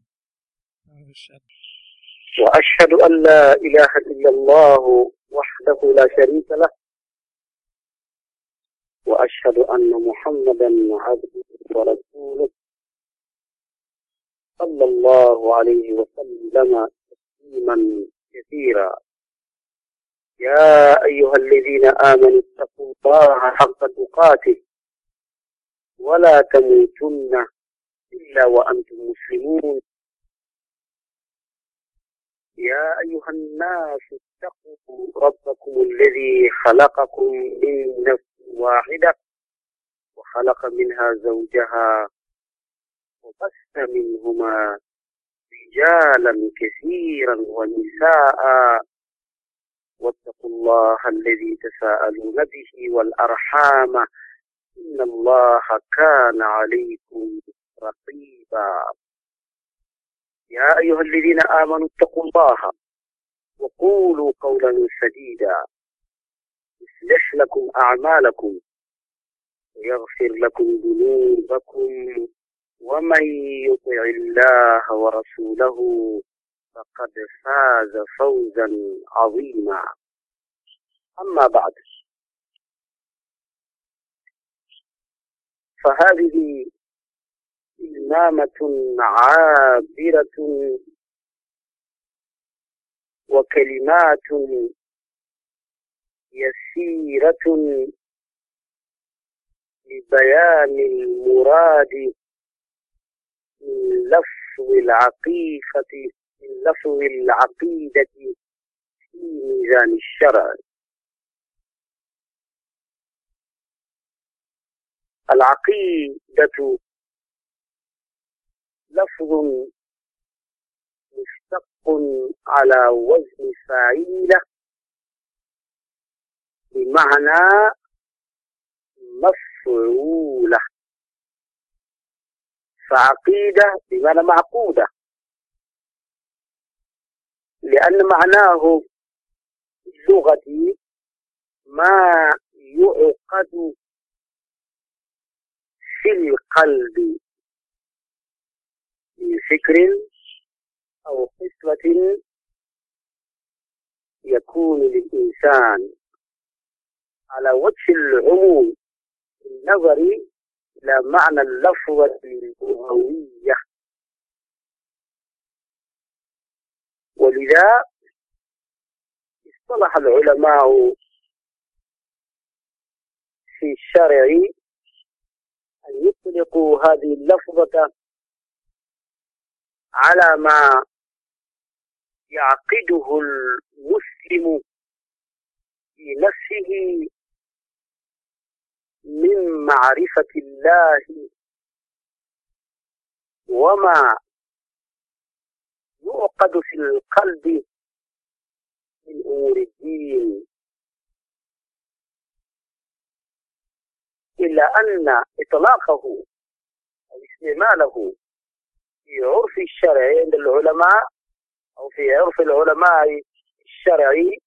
وأشهد أن لا إله إلا الله وحده لا شريك له، وأشهد أن محمدا عبده ورسوله صلى الله عليه وسلم تسليما كثيرا. يا أيها الذين آمنوا اتقوا الله حق تقاته ولا تموتن إلا وأنتم مسلمون. يا أيها الناس اتقوا ربكم الذي خلقكم من نفس واحدة وخلق منها زوجها وبث منهما رجالا كثيرا ونساء واتقوا الله الذي تساءلون به والأرحام إن الله كان عليكم رقيبا يا أيها الذين آمنوا اتقوا الله وقولوا قولا سديدا يصلح لكم أعمالكم ويغفر لكم ذنوبكم ومن يطع الله ورسوله فقد فاز فوزا عظيما أما بعد فهذه إمامة عابرة وكلمات يسيرة لبيان المراد من لفظ العقيدة من لفظ العقيدة في ميزان الشرع. العقيدة لفظ مشتق على وزن فاعلة بمعنى مفعولة، فعقيدة بمعنى معقودة، لأن معناه اللغة ما يعقد في القلب من فكر أو خصلة يكون للإنسان على وجه العموم بالنظر إلى معنى اللفظة اللغوية. ولذا اصطلح العلماء في الشرع أن يطلقوا هذه اللفظة على ما يعقده المسلم في نفسه من معرفة الله وما يعقد في القلب من أمور الدين، إلا أن إطلاقه أو استعماله في عرف الشرع عند العلماء أو في عرف العلماء الشرعي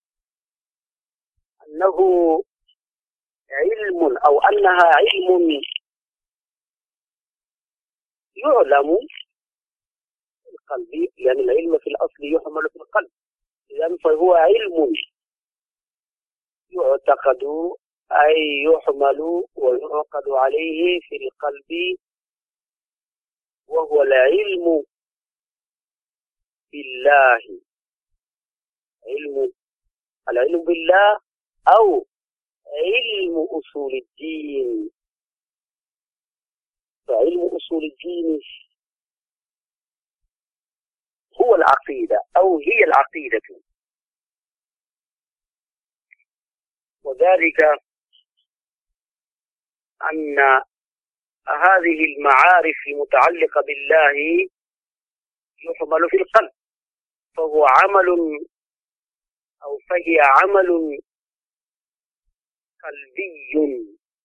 أنه علم أو أنها علم يعلم في القلب، لأن يعني العلم في الأصل يحمل في القلب، إذن فهو علم يعتقد أي يحمل ويعقد عليه في القلب، وهو العلم بالله، علم العلم بالله أو علم أصول الدين. فعلم أصول الدين هو العقيدة أو هي العقيدة، وذلك أن هذه المعارف المتعلقة بالله يحمل في القلب، فهو عمل أو فهي عمل قلبي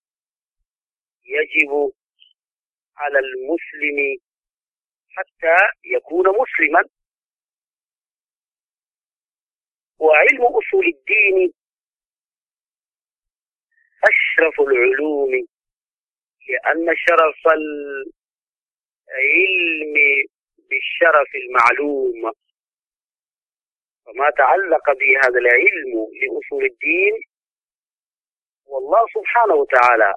يجب على المسلم حتى يكون مسلما. وعلم أصول الدين أشرف العلوم، لأن شرف العلم بالشرف المعلوم، وما تعلق بهذا العلم لأصول الدين والله سبحانه وتعالى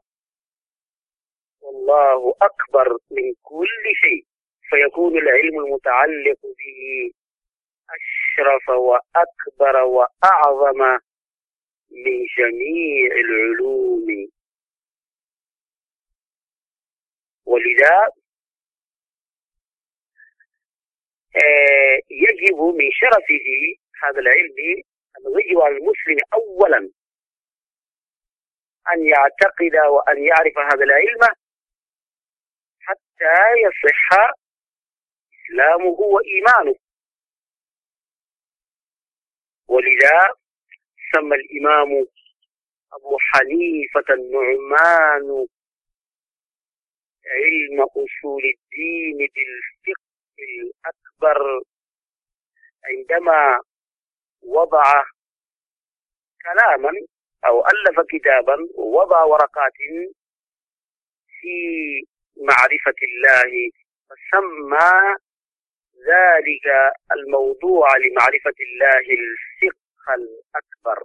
والله أكبر من كل شيء، فيكون العلم المتعلق به أشرف وأكبر وأعظم من جميع العلوم. ولذا يجب من شرفه هذا العلم أن يجب على المسلم أولا أن يعتقد وأن يعرف هذا العلم حتى يصح إسلامه وإيمانه. ولذا سمى الإمام أبو حنيفة النعمان علم أصول الدين بالفقه الأكبر، عندما وضع كلاما أو ألف كتابا ووضع ورقات في معرفة الله، فسمى ذلك الموضوع لمعرفة الله الفقه الأكبر،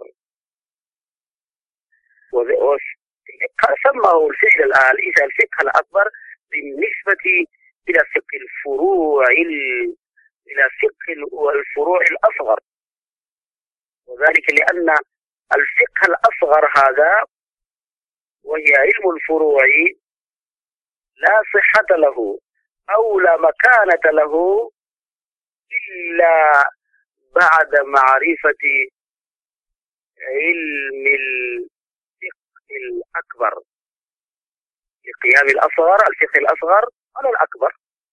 سماه الفعل الآلي الفقه الأكبر بالنسبة إلى فقه الفروع إلى فقه الفروع الأصغر، وذلك لأن الفقه الأصغر هذا وهي علم الفروع لا صحة له أو لا مكانة له إلا بعد معرفة علم الفقه الأكبر، لقيام الأصغر الفقه الأصغر على الأكبر.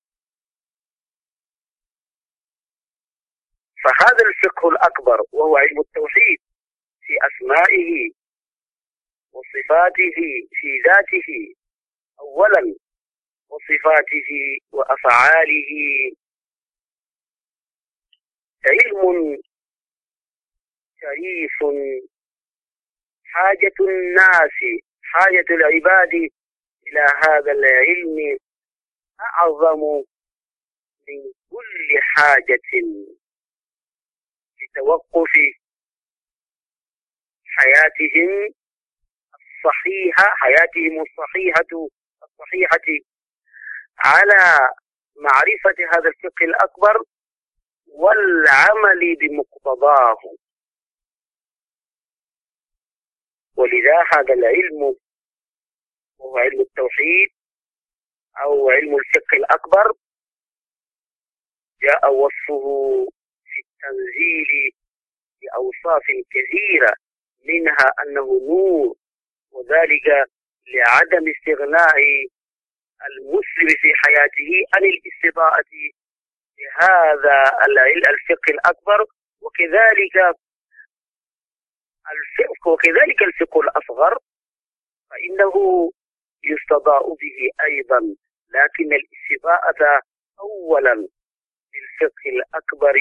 فهذا الفقه الأكبر وهو علم التوحيد في أسمائه وصفاته في ذاته أولا، وصفاته وأفعاله، علم شريف حاجة الناس حاجة العباد إلى هذا العلم أعظم من كل حاجة لتوقف حياتهم الصحيحة حياتهم الصحيحة الصحيحة على معرفة هذا الفقه الأكبر والعمل بمقتضاه. ولذا هذا العلم وهو علم التوحيد أو علم الفقه الأكبر جاء وصفه في التنزيل بأوصاف كثيرة، منها أنه نور، وذلك لعدم استغناء المسلم في حياته عن الاستضاءة بهذا الفقه الأكبر، وكذلك الفقه وكذلك الفقه الأصغر فإنه يستضاء به أيضا، لكن الاستضاءة أولا بالفقه الأكبر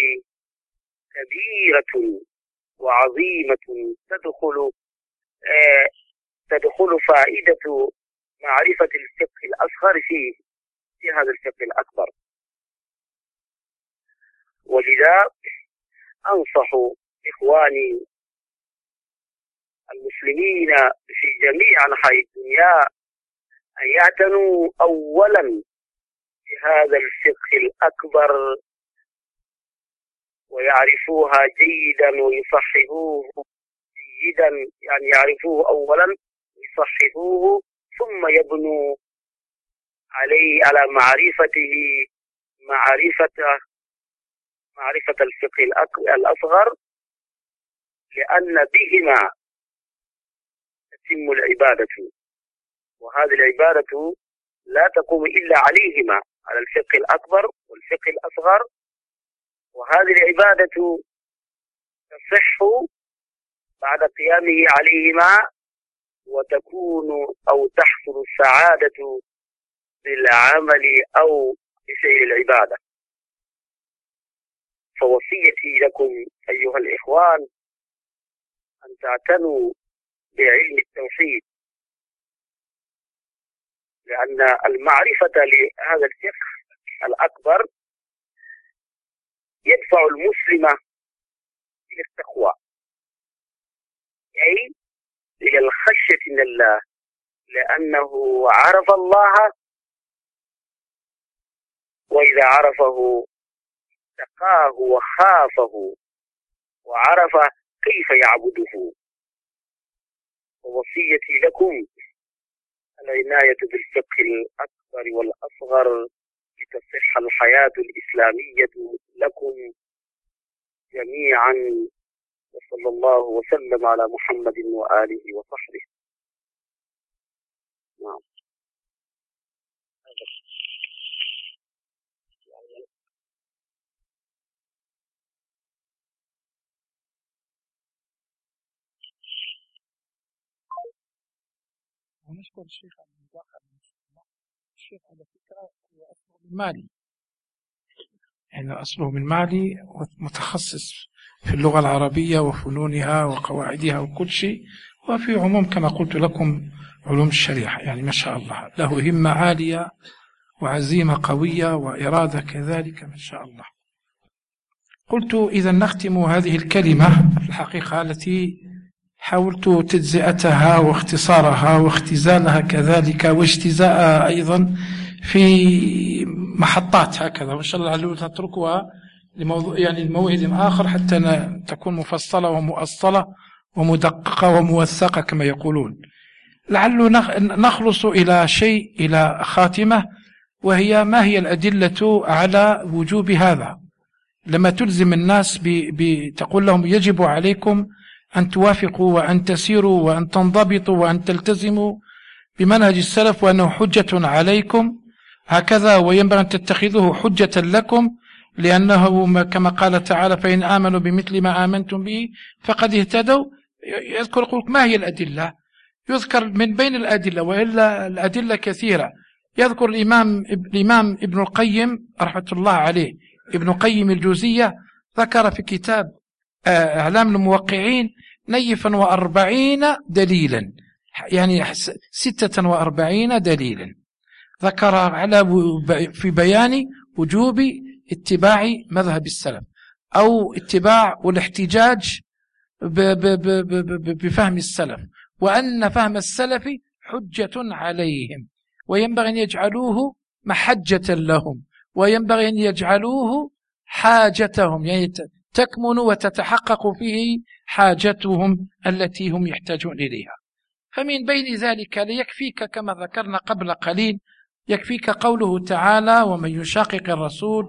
كبيرة وعظيمة، تدخل آه تدخل فائدة معرفة الفقه الأصغر فيه في هذا الفقه الأكبر. ولذا أنصح إخواني المسلمين في جميع أنحاء الدنيا أن يعتنوا أولا بهذا الفقه الأكبر ويعرفوها جيدا ويصححوه جيدا، يعني يعرفوه أولا ويصححوه ثم يبنوا عليه على معرفته معرفة معرفة الفقه الأصغر، لأن بهما تتم العبادة، وهذه العبادة لا تقوم إلا عليهما، على الفقه الأكبر والفقه الأصغر، وهذه العبادة تصح بعد قيامه عليهما، وتكون أو تحصل السعادة بالعمل أو بشيء العبادة. فوصيتي لكم أيها الإخوان أن تعتنوا بعلم التوحيد، لأن المعرفة لهذا الفقه الأكبر يدفع المسلم إلى التقوى، أي إلى الخشية من الله، لأنه عرف الله، وإذا عرفه اتقاه وخافه وعرف كيف يعبده. ووصيتي لكم العناية بالفقه الأكبر والأصغر لتصح الحياة الإسلامية لكم جميعا، وصلى الله وسلم على محمد وآله وصحبه. نعم.
ونشكر الشيخ على المداخلة. الشيخ على فكرة هو أصله من مالي، يعني أصله من مالي ومتخصص في اللغة العربية وفنونها وقواعدها وكل شيء، وفي عموم كما قلت لكم علوم الشريعة، يعني ما شاء الله له همة عالية وعزيمة قوية وإرادة كذلك ما شاء الله. قلت إذا نختم هذه الكلمة في الحقيقة التي حاولت تجزئتها واختصارها واختزالها كذلك واجتزاءها أيضا في محطات هكذا، وإن شاء الله نتركها لموضوع يعني الموعد آخر حتى تكون مفصلة ومؤصلة ومدققة وموثقة كما يقولون. لعل نخلص إلى شيء، إلى خاتمة، وهي ما هي الأدلة على وجوب هذا. لما تلزم الناس بتقول لهم يجب عليكم أن توافقوا وأن تسيروا وأن تنضبطوا وأن تلتزموا بمنهج السلف وأنه حجة عليكم هكذا، وينبغي أن تتخذوه حجة لكم، لأنه كما قال تعالى فإن آمنوا بمثل ما آمنتم به فقد اهتدوا. يذكر يقول ما هي الأدلة؟ يذكر من بين الأدلة، وإلا الأدلة كثيرة. يذكر الإمام, الإمام ابن القيم رحمة الله عليه، ابن قيم الجوزية، ذكر في كتاب أعلام الموقعين نيفا وأربعين دليلا، يعني ستة وأربعين دليلا ذكر على في بيان وجوب اتباع مذهب السلف أو اتباع والاحتجاج بفهم السلف، وأن فهم السلف حجة عليهم، وينبغي أن يجعلوه محجة لهم، وينبغي أن يجعلوه حاجتهم، يعني تكمن وتتحقق فيه حاجتهم التي هم يحتاجون إليها. فمن بين ذلك ليكفيك كما ذكرنا قبل قليل، يكفيك قوله تعالى ومن يشاقق الرسول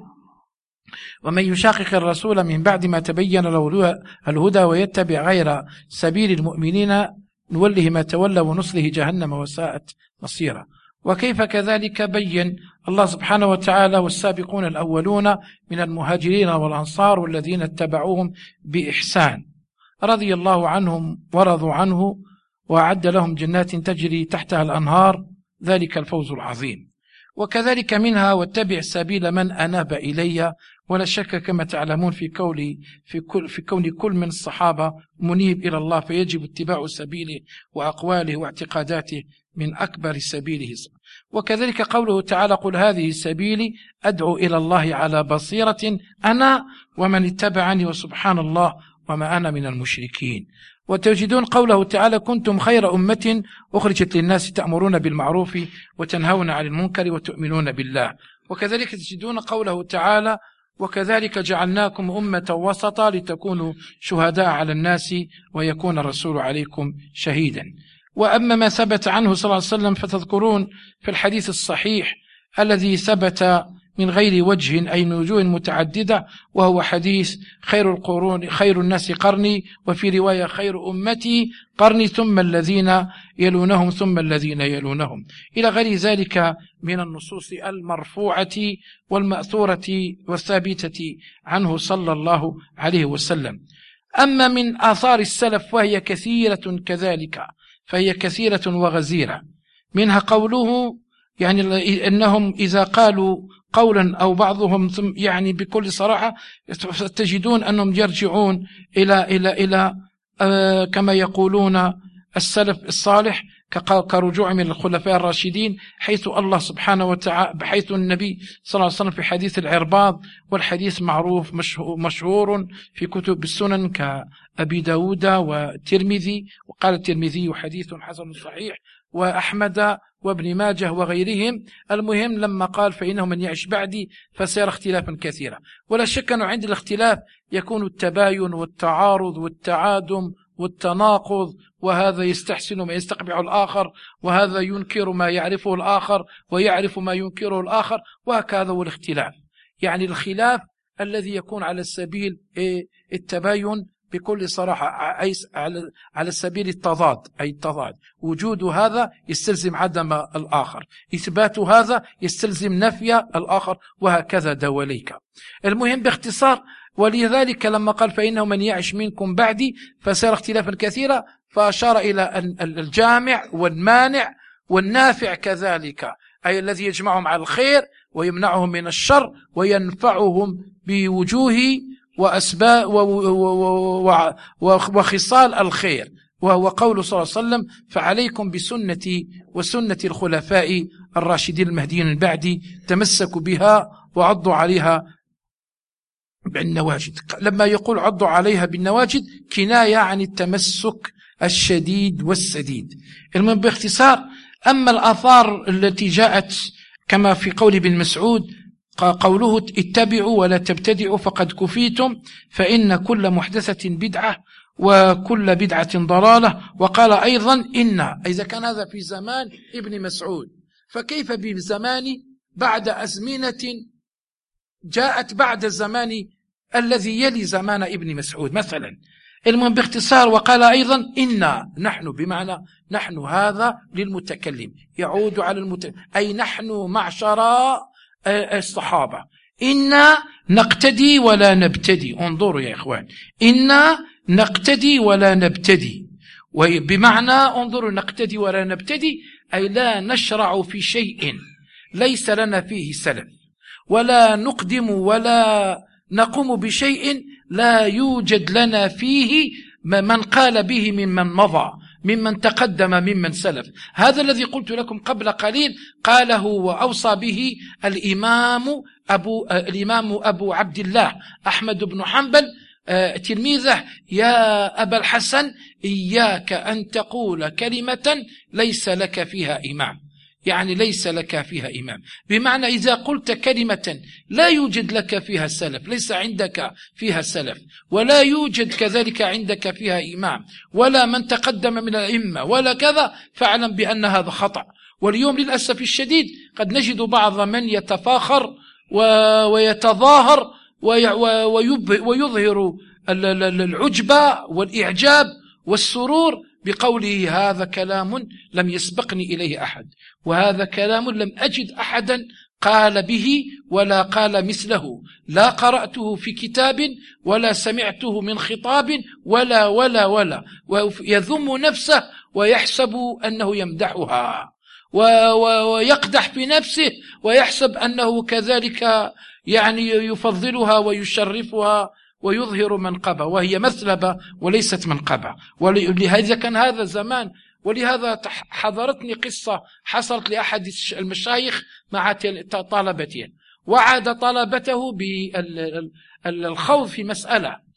ومن يشاقق الرسول من بعد ما تبين له الهدى ويتبع غير سبيل المؤمنين نوله ما تولى ونصله جهنم وساءت مصيرا. وكيف كذلك بين الله سبحانه وتعالى والسابقون الأولون من المهاجرين والأنصار والذين اتبعوهم بإحسان رضي الله عنهم ورضوا عنه وأعد لهم جنات تجري تحتها الأنهار ذلك الفوز العظيم. وكذلك منها واتبع سبيل من أناب إلي، ولا شك كما تعلمون في كون في كل في كون كل من الصحابة منيب إلى الله، فيجب اتباع سبيله وأقواله واعتقاداته من أكبر سبيله. وكذلك قوله تعالى قل هذه سبيلي أدعو إلى الله على بصيرة أنا ومن اتبعني وسبحان الله وما أنا من المشركين. وتجدون قوله تعالى كنتم خير أمة أخرجت للناس تأمرون بالمعروف وتنهون عن المنكر وتؤمنون بالله. وكذلك تجدون قوله تعالى وكذلك جعلناكم أمة وسطا لتكونوا شهداء على الناس ويكون الرسول عليكم شهيدا. وأما ما ثبت عنه صلى الله عليه وسلم فتذكرون في الحديث الصحيح الذي ثبت من غير وجه أي من وجوه متعددة، وهو حديث خير القرون خير الناس قرني، وفي رواية خير أمتي قرني ثم الذين يلونهم ثم الذين يلونهم، إلى غير ذلك من النصوص المرفوعة والمأثورة والثابتة عنه صلى الله عليه وسلم. أما من آثار السلف وهي كثيرة كذلك، فهي كثيرة وغزيرة. منها قوله يعني أنهم إذا قالوا قولا أو بعضهم يعني بكل صراحة تجدون أنهم يرجعون إلى إلى إلى آه كما يقولون السلف الصالح كرجوع من الخلفاء الراشدين، حيث الله سبحانه وتعالى بحيث النبي صلى الله عليه وسلم في حديث العرباض، والحديث معروف مشهور في كتب السنن كأبي داود والترمذي، وقال الترمذي حديث حسن صحيح، وأحمد وابن ماجه وغيرهم. المهم لما قال فإنه من يعش بعدي فسيرى اختلافا كثيرا، ولا شك أنه عند الاختلاف يكون التباين والتعارض والتعادم والتناقض، وهذا يستحسن ما يستقبح الآخر، وهذا ينكر ما يعرفه الآخر ويعرف ما ينكره الآخر، وهكذا هو الاختلاف. يعني الخلاف الذي يكون على السبيل التباين بكل صراحة على سبيل التضاد، أي التضاد وجود هذا يستلزم عدم الآخر، إثبات هذا يستلزم نفي الآخر، وهكذا دواليك. المهم باختصار، ولذلك لما قال فإنه من يعش منكم بعدي فسيرى اختلافا كثيرا، فأشار إلى الجامع والمانع والنافع كذلك، أي الذي يجمعهم على الخير ويمنعهم من الشر وينفعهم بوجوه وأسباب وخصال الخير، وهو قول صلى الله عليه وسلم: فعليكم بسنتي وسنة الخلفاء الراشدين المهديين من بعدي، تمسكوا بها وعضوا عليها بالنواجد. لما يقول عضوا عليها بالنواجد كناية عن التمسك الشديد والسديد. المهم باختصار، أما الآثار التي جاءت كما في قول ابن مسعود قوله: اتبعوا ولا تبتدعوا فقد كفيتم، فإن كل محدثة بدعة وكل بدعة ضلالة. وقال أيضا: إن إذا كان هذا في زمان ابن مسعود، فكيف بزمان بعد أزمنة جاءت بعد الزمان الذي يلي زمان ابن مسعود مثلا. المهم باختصار، وقال أيضا: إنا نحن، بمعنى نحن هذا للمتكلم يعود على المتكلم، أي نحن معشر الصحابة إنا نقتدي ولا نبتدي. انظروا يا إخوان، إنا نقتدي ولا نبتدي، وبمعنى انظروا نقتدي ولا نبتدي أي لا نشرع في شيء ليس لنا فيه سلف، ولا نقدم ولا نقوم بشيء لا يوجد لنا فيه من قال به ممن مضى، ممن تقدم، ممن سلف. هذا الذي قلت لكم قبل قليل قاله وأوصى به الإمام أبو, الإمام أبو عبد الله أحمد بن حنبل تلميذه: يا أبا الحسن إياك أن تقول كلمة ليس لك فيها إمام، يعني ليس لك فيها إمام، بمعنى إذا قلت كلمة لا يوجد لك فيها سلف، ليس عندك فيها سلف، ولا يوجد كذلك عندك فيها إمام، ولا من تقدم من الأئمة ولا كذا، فاعلم بأن هذا خطأ. واليوم للأسف الشديد قد نجد بعض من يتفاخر ويتظاهر ويظهر العجب والإعجاب والسرور بقوله: هذا كلام لم يسبقني إليه أحد، وهذا كلام لم أجد أحدا قال به ولا قال مثله، لا قرأته في كتاب ولا سمعته من خطاب ولا ولا ولا ويذم نفسه ويحسب أنه يمدحها ويقدح في نفسه ويحسب أنه كذلك يعني يفضلها ويشرفها ويظهر منقبة، وهي مثلبة وليست منقبة. ولهذا كان هذا زمان. ولهذا حضرتني قصة حصلت لأحد المشايخ مع طلبته، وعاد طلبته بالخوض في مسألة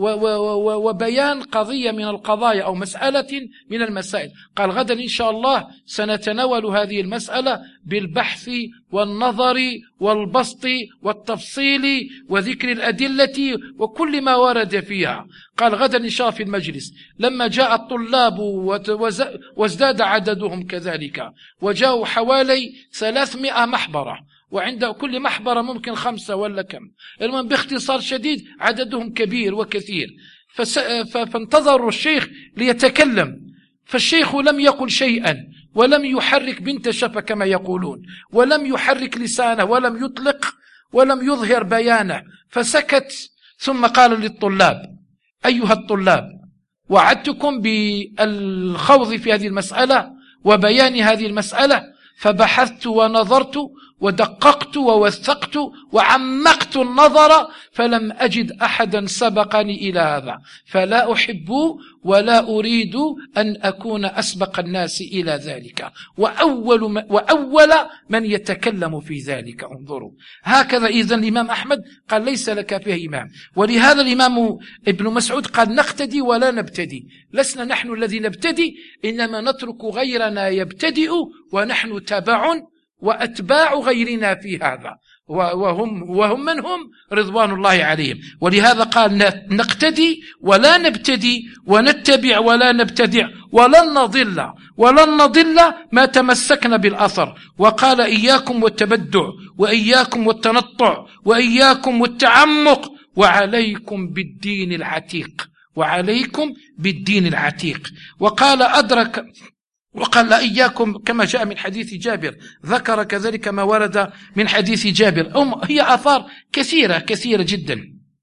وبيان قضية من القضايا أو مسألة من المسائل. قال: غدا إن شاء الله سنتناول هذه المسألة بالبحث والنظر والبسط والتفصيل وذكر الأدلة وكل ما ورد فيها. قال: غدا إن شاء الله في المجلس. لما جاء الطلاب وازداد عددهم كذلك، وجاءوا حوالي ثلاثمائة محبرة، وعند كل محبرة ممكن خمسة ولا كم، المهم باختصار شديد عددهم كبير وكثير. فانتظروا الشيخ ليتكلم، فالشيخ لم يقل شيئا، ولم يحرك بنت شفة كما يقولون، ولم يحرك لسانه، ولم يطلق، ولم يظهر بيانه، فسكت. ثم قال للطلاب: أيها الطلاب، وعدتكم بالخوض في هذه المسألة وبيان هذه المسألة، فبحثت ونظرت ودققت ووثقت وعمقت النظر، فلم أجد أحدا سبقني إلى هذا، فلا أحب ولا أريد أن أكون أسبق الناس إلى ذلك، وأول, وأول من يتكلم في ذلك. انظروا هكذا. إذن الإمام أحمد قال: ليس لك فيه إمام. ولهذا الإمام ابن مسعود قال: نقتدي ولا نبتدي. لسنا نحن الذي نبتدي، إنما نترك غيرنا يبتدئ، ونحن تبع وأتباع غيرنا في هذا، وهم, وهم من هم رضوان الله عليهم. ولهذا قال: نقتدي ولا نبتدي، ونتبع ولا نبتدع، ولن نضل ولن نضل ما تمسكنا بالأثر. وقال: إياكم والتبدع، وإياكم والتنطع، وإياكم والتعمق، وعليكم بالدين العتيق، وعليكم بالدين العتيق. وقال: أدرك وقال: لا إياكم، كما جاء من حديث جابر، ذكر كذلك ما ورد من حديث جابر. هي آثار كثيرة كثيرة جدا.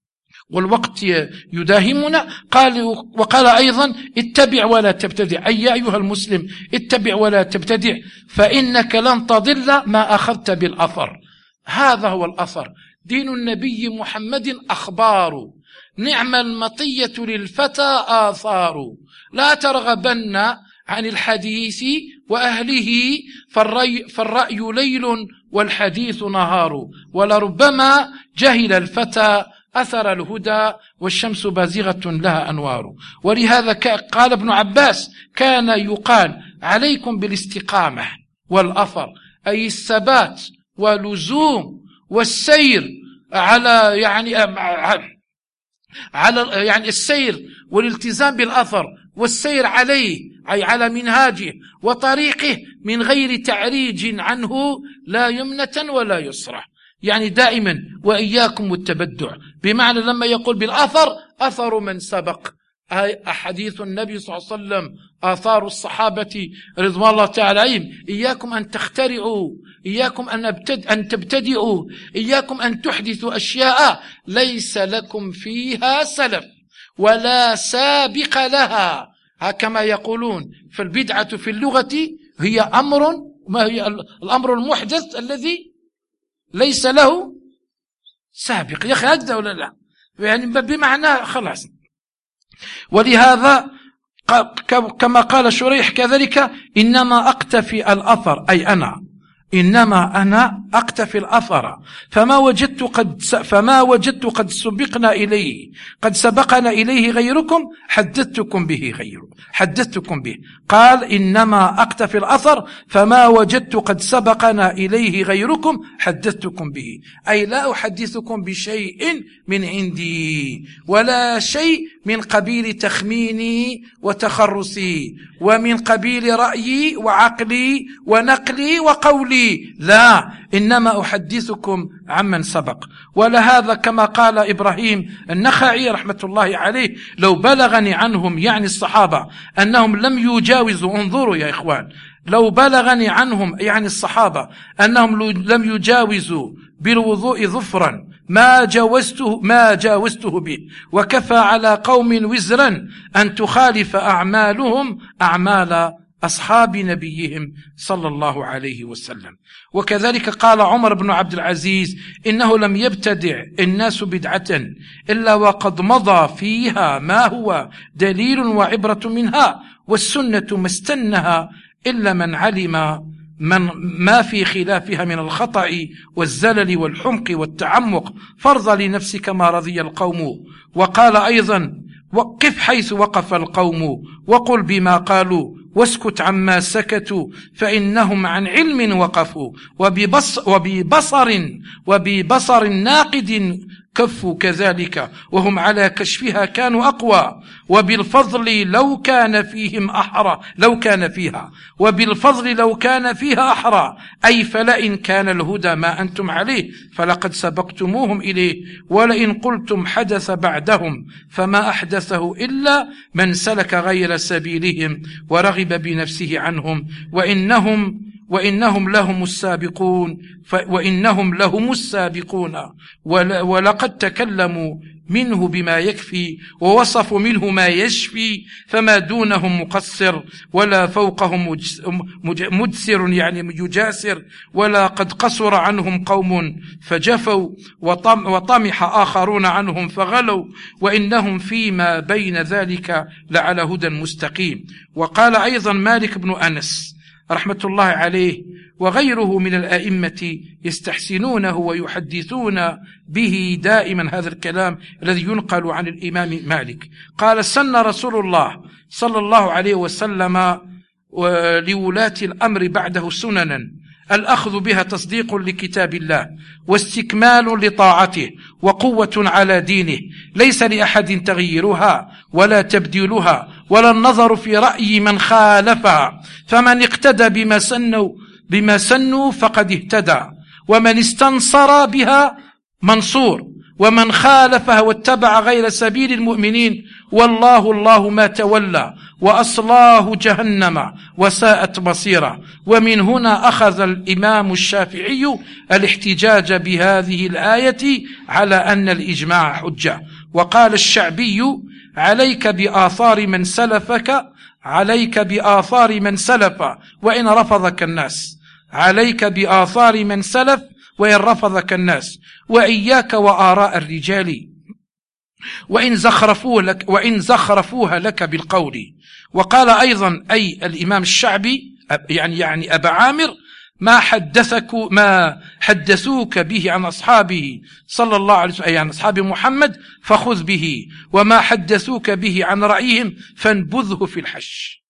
والوقت يداهمنا. قال وقال أيضا اتبع ولا تبتدع، أي يا أيها المسلم اتبع ولا تبتدع فإنك لن تضل ما أخذت بالأثر. هذا هو الأثر. دين النبي محمد أخبار، نعم المطية للفتى آثار. لا ترغبن عن الحديث وأهله فالرأي, فالرأي ليل والحديث نهار. ولربما جهل الفتى أثر الهدى والشمس بازغة لها أنوار. ولهذا قال ابن عباس كان يقال عليكم بالاستقامة والأثر، أي الثبات ولزوم والسير على يعني على يعني السير والالتزام بالأثر والسير عليه، أي على منهاجه وطريقه من غير تعريج عنه لا يمنة ولا يسرى. يعني دائما وإياكم والتبدع، بمعنى لما يقول بالأثر أثر من سبق، أحاديث النبي صلى الله عليه وسلم، آثار الصحابة رضوان الله تعالى عليهم. إياكم أن تخترعوا، إياكم أن, أن تبتدئوا، إياكم أن تحدثوا أشياء ليس لكم فيها سلف ولا سابق لها. كما يقولون فالبدعة في اللغة هي أمر، ما هي الأمر المحدث الذي ليس له سابق. يا أخي هكذا ولا لا؟ يعني بمعنى خلاص. ولهذا كما قال شريح كذلك إنما أقتفي الأثر، أي أنا إنما أنا أقتفي الأثر فما وجدت قد فما وجدت قد سبقنا إليه قد سبقنا إليه غيركم حدثتكم به غير حدثتكم به. قال إنما أقتفي الأثر فما وجدت قد سبقنا إليه غيركم حدثتكم به، أي لا أحدثكم بشيء من عندي ولا شيء من قبيل تخميني وتخرصي ومن قبيل رأيي وعقلي ونقلي وقولي، لا، إنما أحدثكم عمن سبق. ولهذا كما قال إبراهيم النخعي رحمة الله عليه لو بلغني عنهم، يعني الصحابة، أنهم لم يجاوزوا، انظروا يا إخوان، لو بلغني عنهم يعني الصحابة أنهم لم يجاوزوا بالوضوء ظفرا ما جاوزته ما جاوزته به، وكفى على قوم وزرا أن تخالف أعمالهم أعمال أصحاب نبيهم صلى الله عليه وسلم. وكذلك قال عمر بن عبد العزيز إنه لم يبتدع الناس بدعة إلا وقد مضى فيها ما هو دليل وعبرة منها، والسنة ما استنها إلا من علم من ما في خلافها من الخطأ والزلل والحمق والتعمق، فارض لنفسك ما رضي القوم. وقال أيضا وقف حيث وقف القوم وقل بما قالوا واسكت عما سكتوا فإنهم عن علم وقفوا، وببص وببصر وببصر ناقد كفوا كذلك وهم على كشفها كانوا أقوى، وبالفضل لو كان فيهم أحرى لو كان فيها وبالفضل لو كان فيها أحرى، أي فلئن كان الهدى ما أنتم عليه فلقد سبقتموهم إليه، ولئن قلتم حدث بعدهم فما أحدثه إلا من سلك غير سبيلهم ورغب بنفسه عنهم، وإنهم وإنهم لهم السابقون وإنهم لهم السابقون ولقد تكلموا منه بما يكفي ووصفوا منه ما يشفي، فما دونهم مقصر ولا فوقهم مدسر يعني يجاسر، ولا قد قصر عنهم قوم فجفوا وطمح آخرون عنهم فغلوا، وإنهم فيما بين ذلك لعلى هدى مستقيم. وقال أيضا مالك بن أنس رحمة الله عليه وغيره من الأئمة يستحسنونه ويحدثون به دائما هذا الكلام الذي ينقل عن الإمام مالك. قال سن رسول الله صلى الله عليه وسلم لولاة الأمر بعده سننا الأخذ بها تصديق لكتاب الله واستكمال لطاعته وقوة على دينه، ليس لأحد تغييرها ولا تبديلها ولا النظر في رأي من خالفها، فمن اقتدى بما سنوا بما سنوا فقد اهتدى، ومن استنصر بها منصور، ومن خالفها واتبع غير سبيل المؤمنين والله الله ما تولى وأصلاه جهنم وساءت مصيرا. ومن هنا أخذ الإمام الشافعي الاحتجاج بهذه الآية على أن الإجماع حجة. وقال الشعبي: عليك بآثار من سلفك عليك بآثار من سلف وإن رفضك الناس عليك بآثار من سلف وإن رفضك الناس، وإياك وآراء الرجال وإن زخرفوه لك وإن زخرفوها لك بالقول. وقال أيضا أي الإمام الشعبي يعني يعني أبا عامر: ما حدثك ما حدثوك به عن أصحابه صلى الله عليه وسلم، أي عن أصحاب محمد، فخذ به، وما حدثوك به عن رأيهم فانبذه في الحش.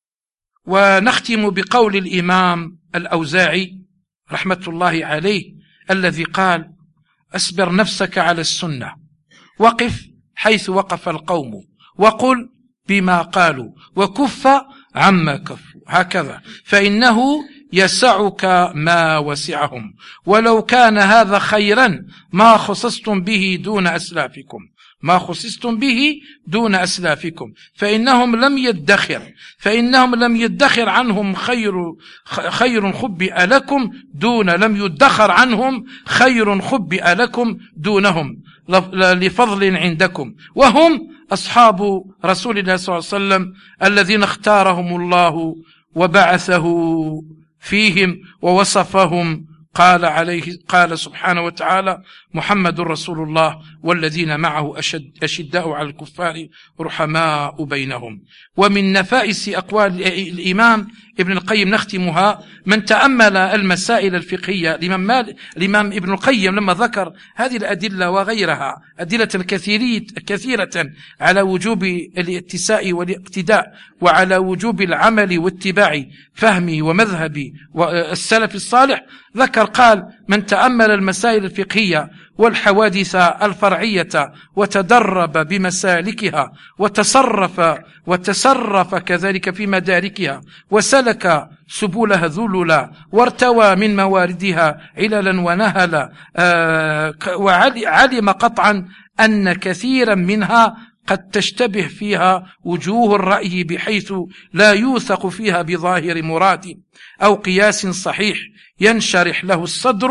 ونختم بقول الإمام الأوزاعي رحمة الله عليه الذي قال: أصبر نفسك على السنة، وقف حيث وقف القوم، وقل بما قالوا، وكف عما كفوا، هكذا، فإنه يسعك ما وسعهم، ولو كان هذا خيرا ما خصصتم به دون أسلافكم ما خصصتم به دون أسلافكم فإنهم لم يدخر فإنهم لم يدخر عنهم خير خير خبئ لكم دون لم يدخر عنهم خير خبئ لكم دونهم لفضل عندكم، وهم أصحاب رسول الله صلى الله عليه وسلم الذين اختارهم الله وبعثه فيهم ووصفهم. قال عليه قال سبحانه وتعالى: محمد رسول الله والذين معه أشد أشداء على الكفار رحماء بينهم. ومن نفائس أقوال الإمام ابن القيم نختمها: من تأمل المسائل الفقهية الإمام, الإمام ابن القيم لما ذكر هذه الأدلة وغيرها أدلة كثيرة على وجوب الاتساء والاقتداء وعلى وجوب العمل واتباع فهم ومذهب السلف الصالح، ذكر قال: من تأمل المسائل الفقهية والحوادث الفرعية وتدرب بمسالكها وتصرف وتصرف كذلك في مداركها وسلك سبلها ذللا وارتوى من مواردها عللا ونهلا، وعلم قطعا أن كثيرا منها قد تشتبه فيها وجوه الرأي بحيث لا يوثق فيها بظاهر مراد أو قياس صحيح ينشرح له الصدر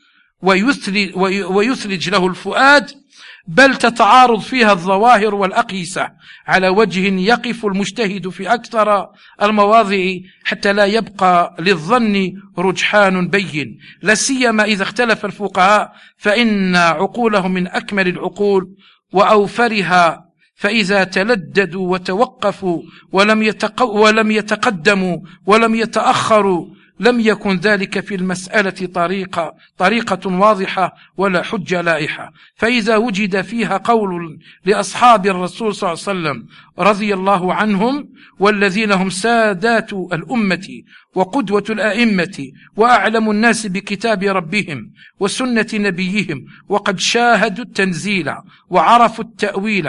ويثلج له الفؤاد، بل تتعارض فيها الظواهر والأقيسة على وجه يقف المجتهد في أكثر المواضع حتى لا يبقى للظن رجحان بين، لا سيما إذا اختلف الفقهاء فإن عقولهم من أكمل العقول وأوفرها، فإذا تلددوا وتوقفوا ولم, يتق... ولم يتقدموا ولم يتأخروا لم يكن ذلك في المسألة طريقة, طريقة واضحة ولا حجة لائحة. فإذا وجد فيها قول لأصحاب الرسول صلى الله عليه وسلم رضي الله عنهم والذين هم سادات الأمة وقدوة الأئمة وأعلم الناس بكتاب ربهم وسنة نبيهم وقد شاهدوا التنزيل وعرفوا التأويل،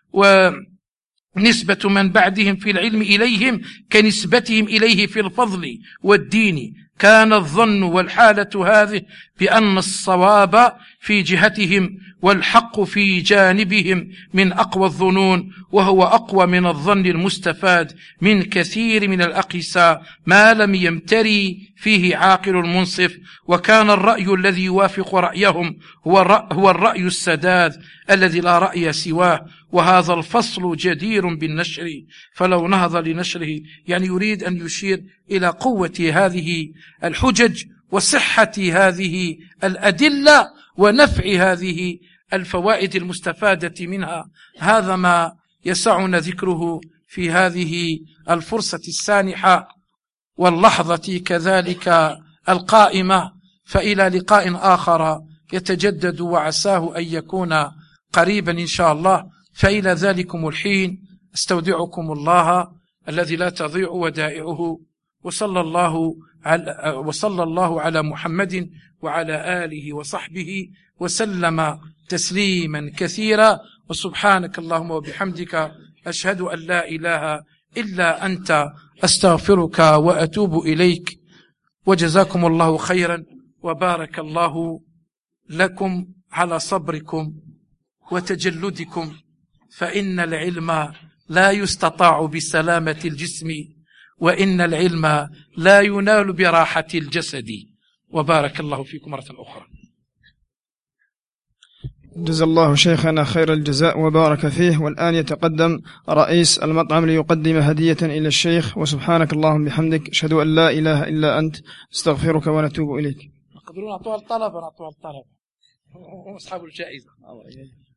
ونسبة من بعدهم في العلم إليهم كنسبتهم إليه في الفضل والدين، كان الظن والحالة هذه بأن الصواب في جهتهم والحق في جانبهم من أقوى الظنون، وهو أقوى من الظن المستفاد من كثير من الأقيسة ما لم يمتري فيه عاقل منصف. وكان الرأي الذي يوافق رأيهم هو الرأي السداد الذي لا رأي سواه، وهذا الفصل جدير بالنشر، فلو نهض لنشره يعني يريد أن يشير إلى قوة هذه الحجج وصحة هذه الأدلة ونفع هذه الفوائد المستفادة منها. هذا ما يسعنا ذكره في هذه الفرصة السانحة واللحظة كذلك القائمة، فإلى لقاء آخر يتجدد وعساه أن يكون قريبا إن شاء الله. فإلى ذلكم الحين استودعكم الله الذي لا تضيع ودائعه، وصلى الله على, وصلى الله على محمد وعلى آله وصحبه وسلم تسليما كثيرا. وسبحانك اللهم وبحمدك أشهد أن لا إله إلا أنت أستغفرك وأتوب إليك. وجزاكم الله خيرا وبارك الله لكم على صبركم وتجلدكم، فإن العلم لا يستطاع بسلامة الجسم، وإن العلم لا ينال براحة الجسد. وبارك الله فيكم مرة أخرى.
جزا الله شيخنا خير الجزاء وبارك فيه. والآن يتقدم رئيس المطعم ليقدم هدية إلى الشيخ. وسبحانك اللهم بحمدك، أشهد أن لا إله إلا أنت، استغفرك ونتوب إليك.
نقدرون نعطوها الطلبة، نعطوها الطلبة وأصحاب الجائزة.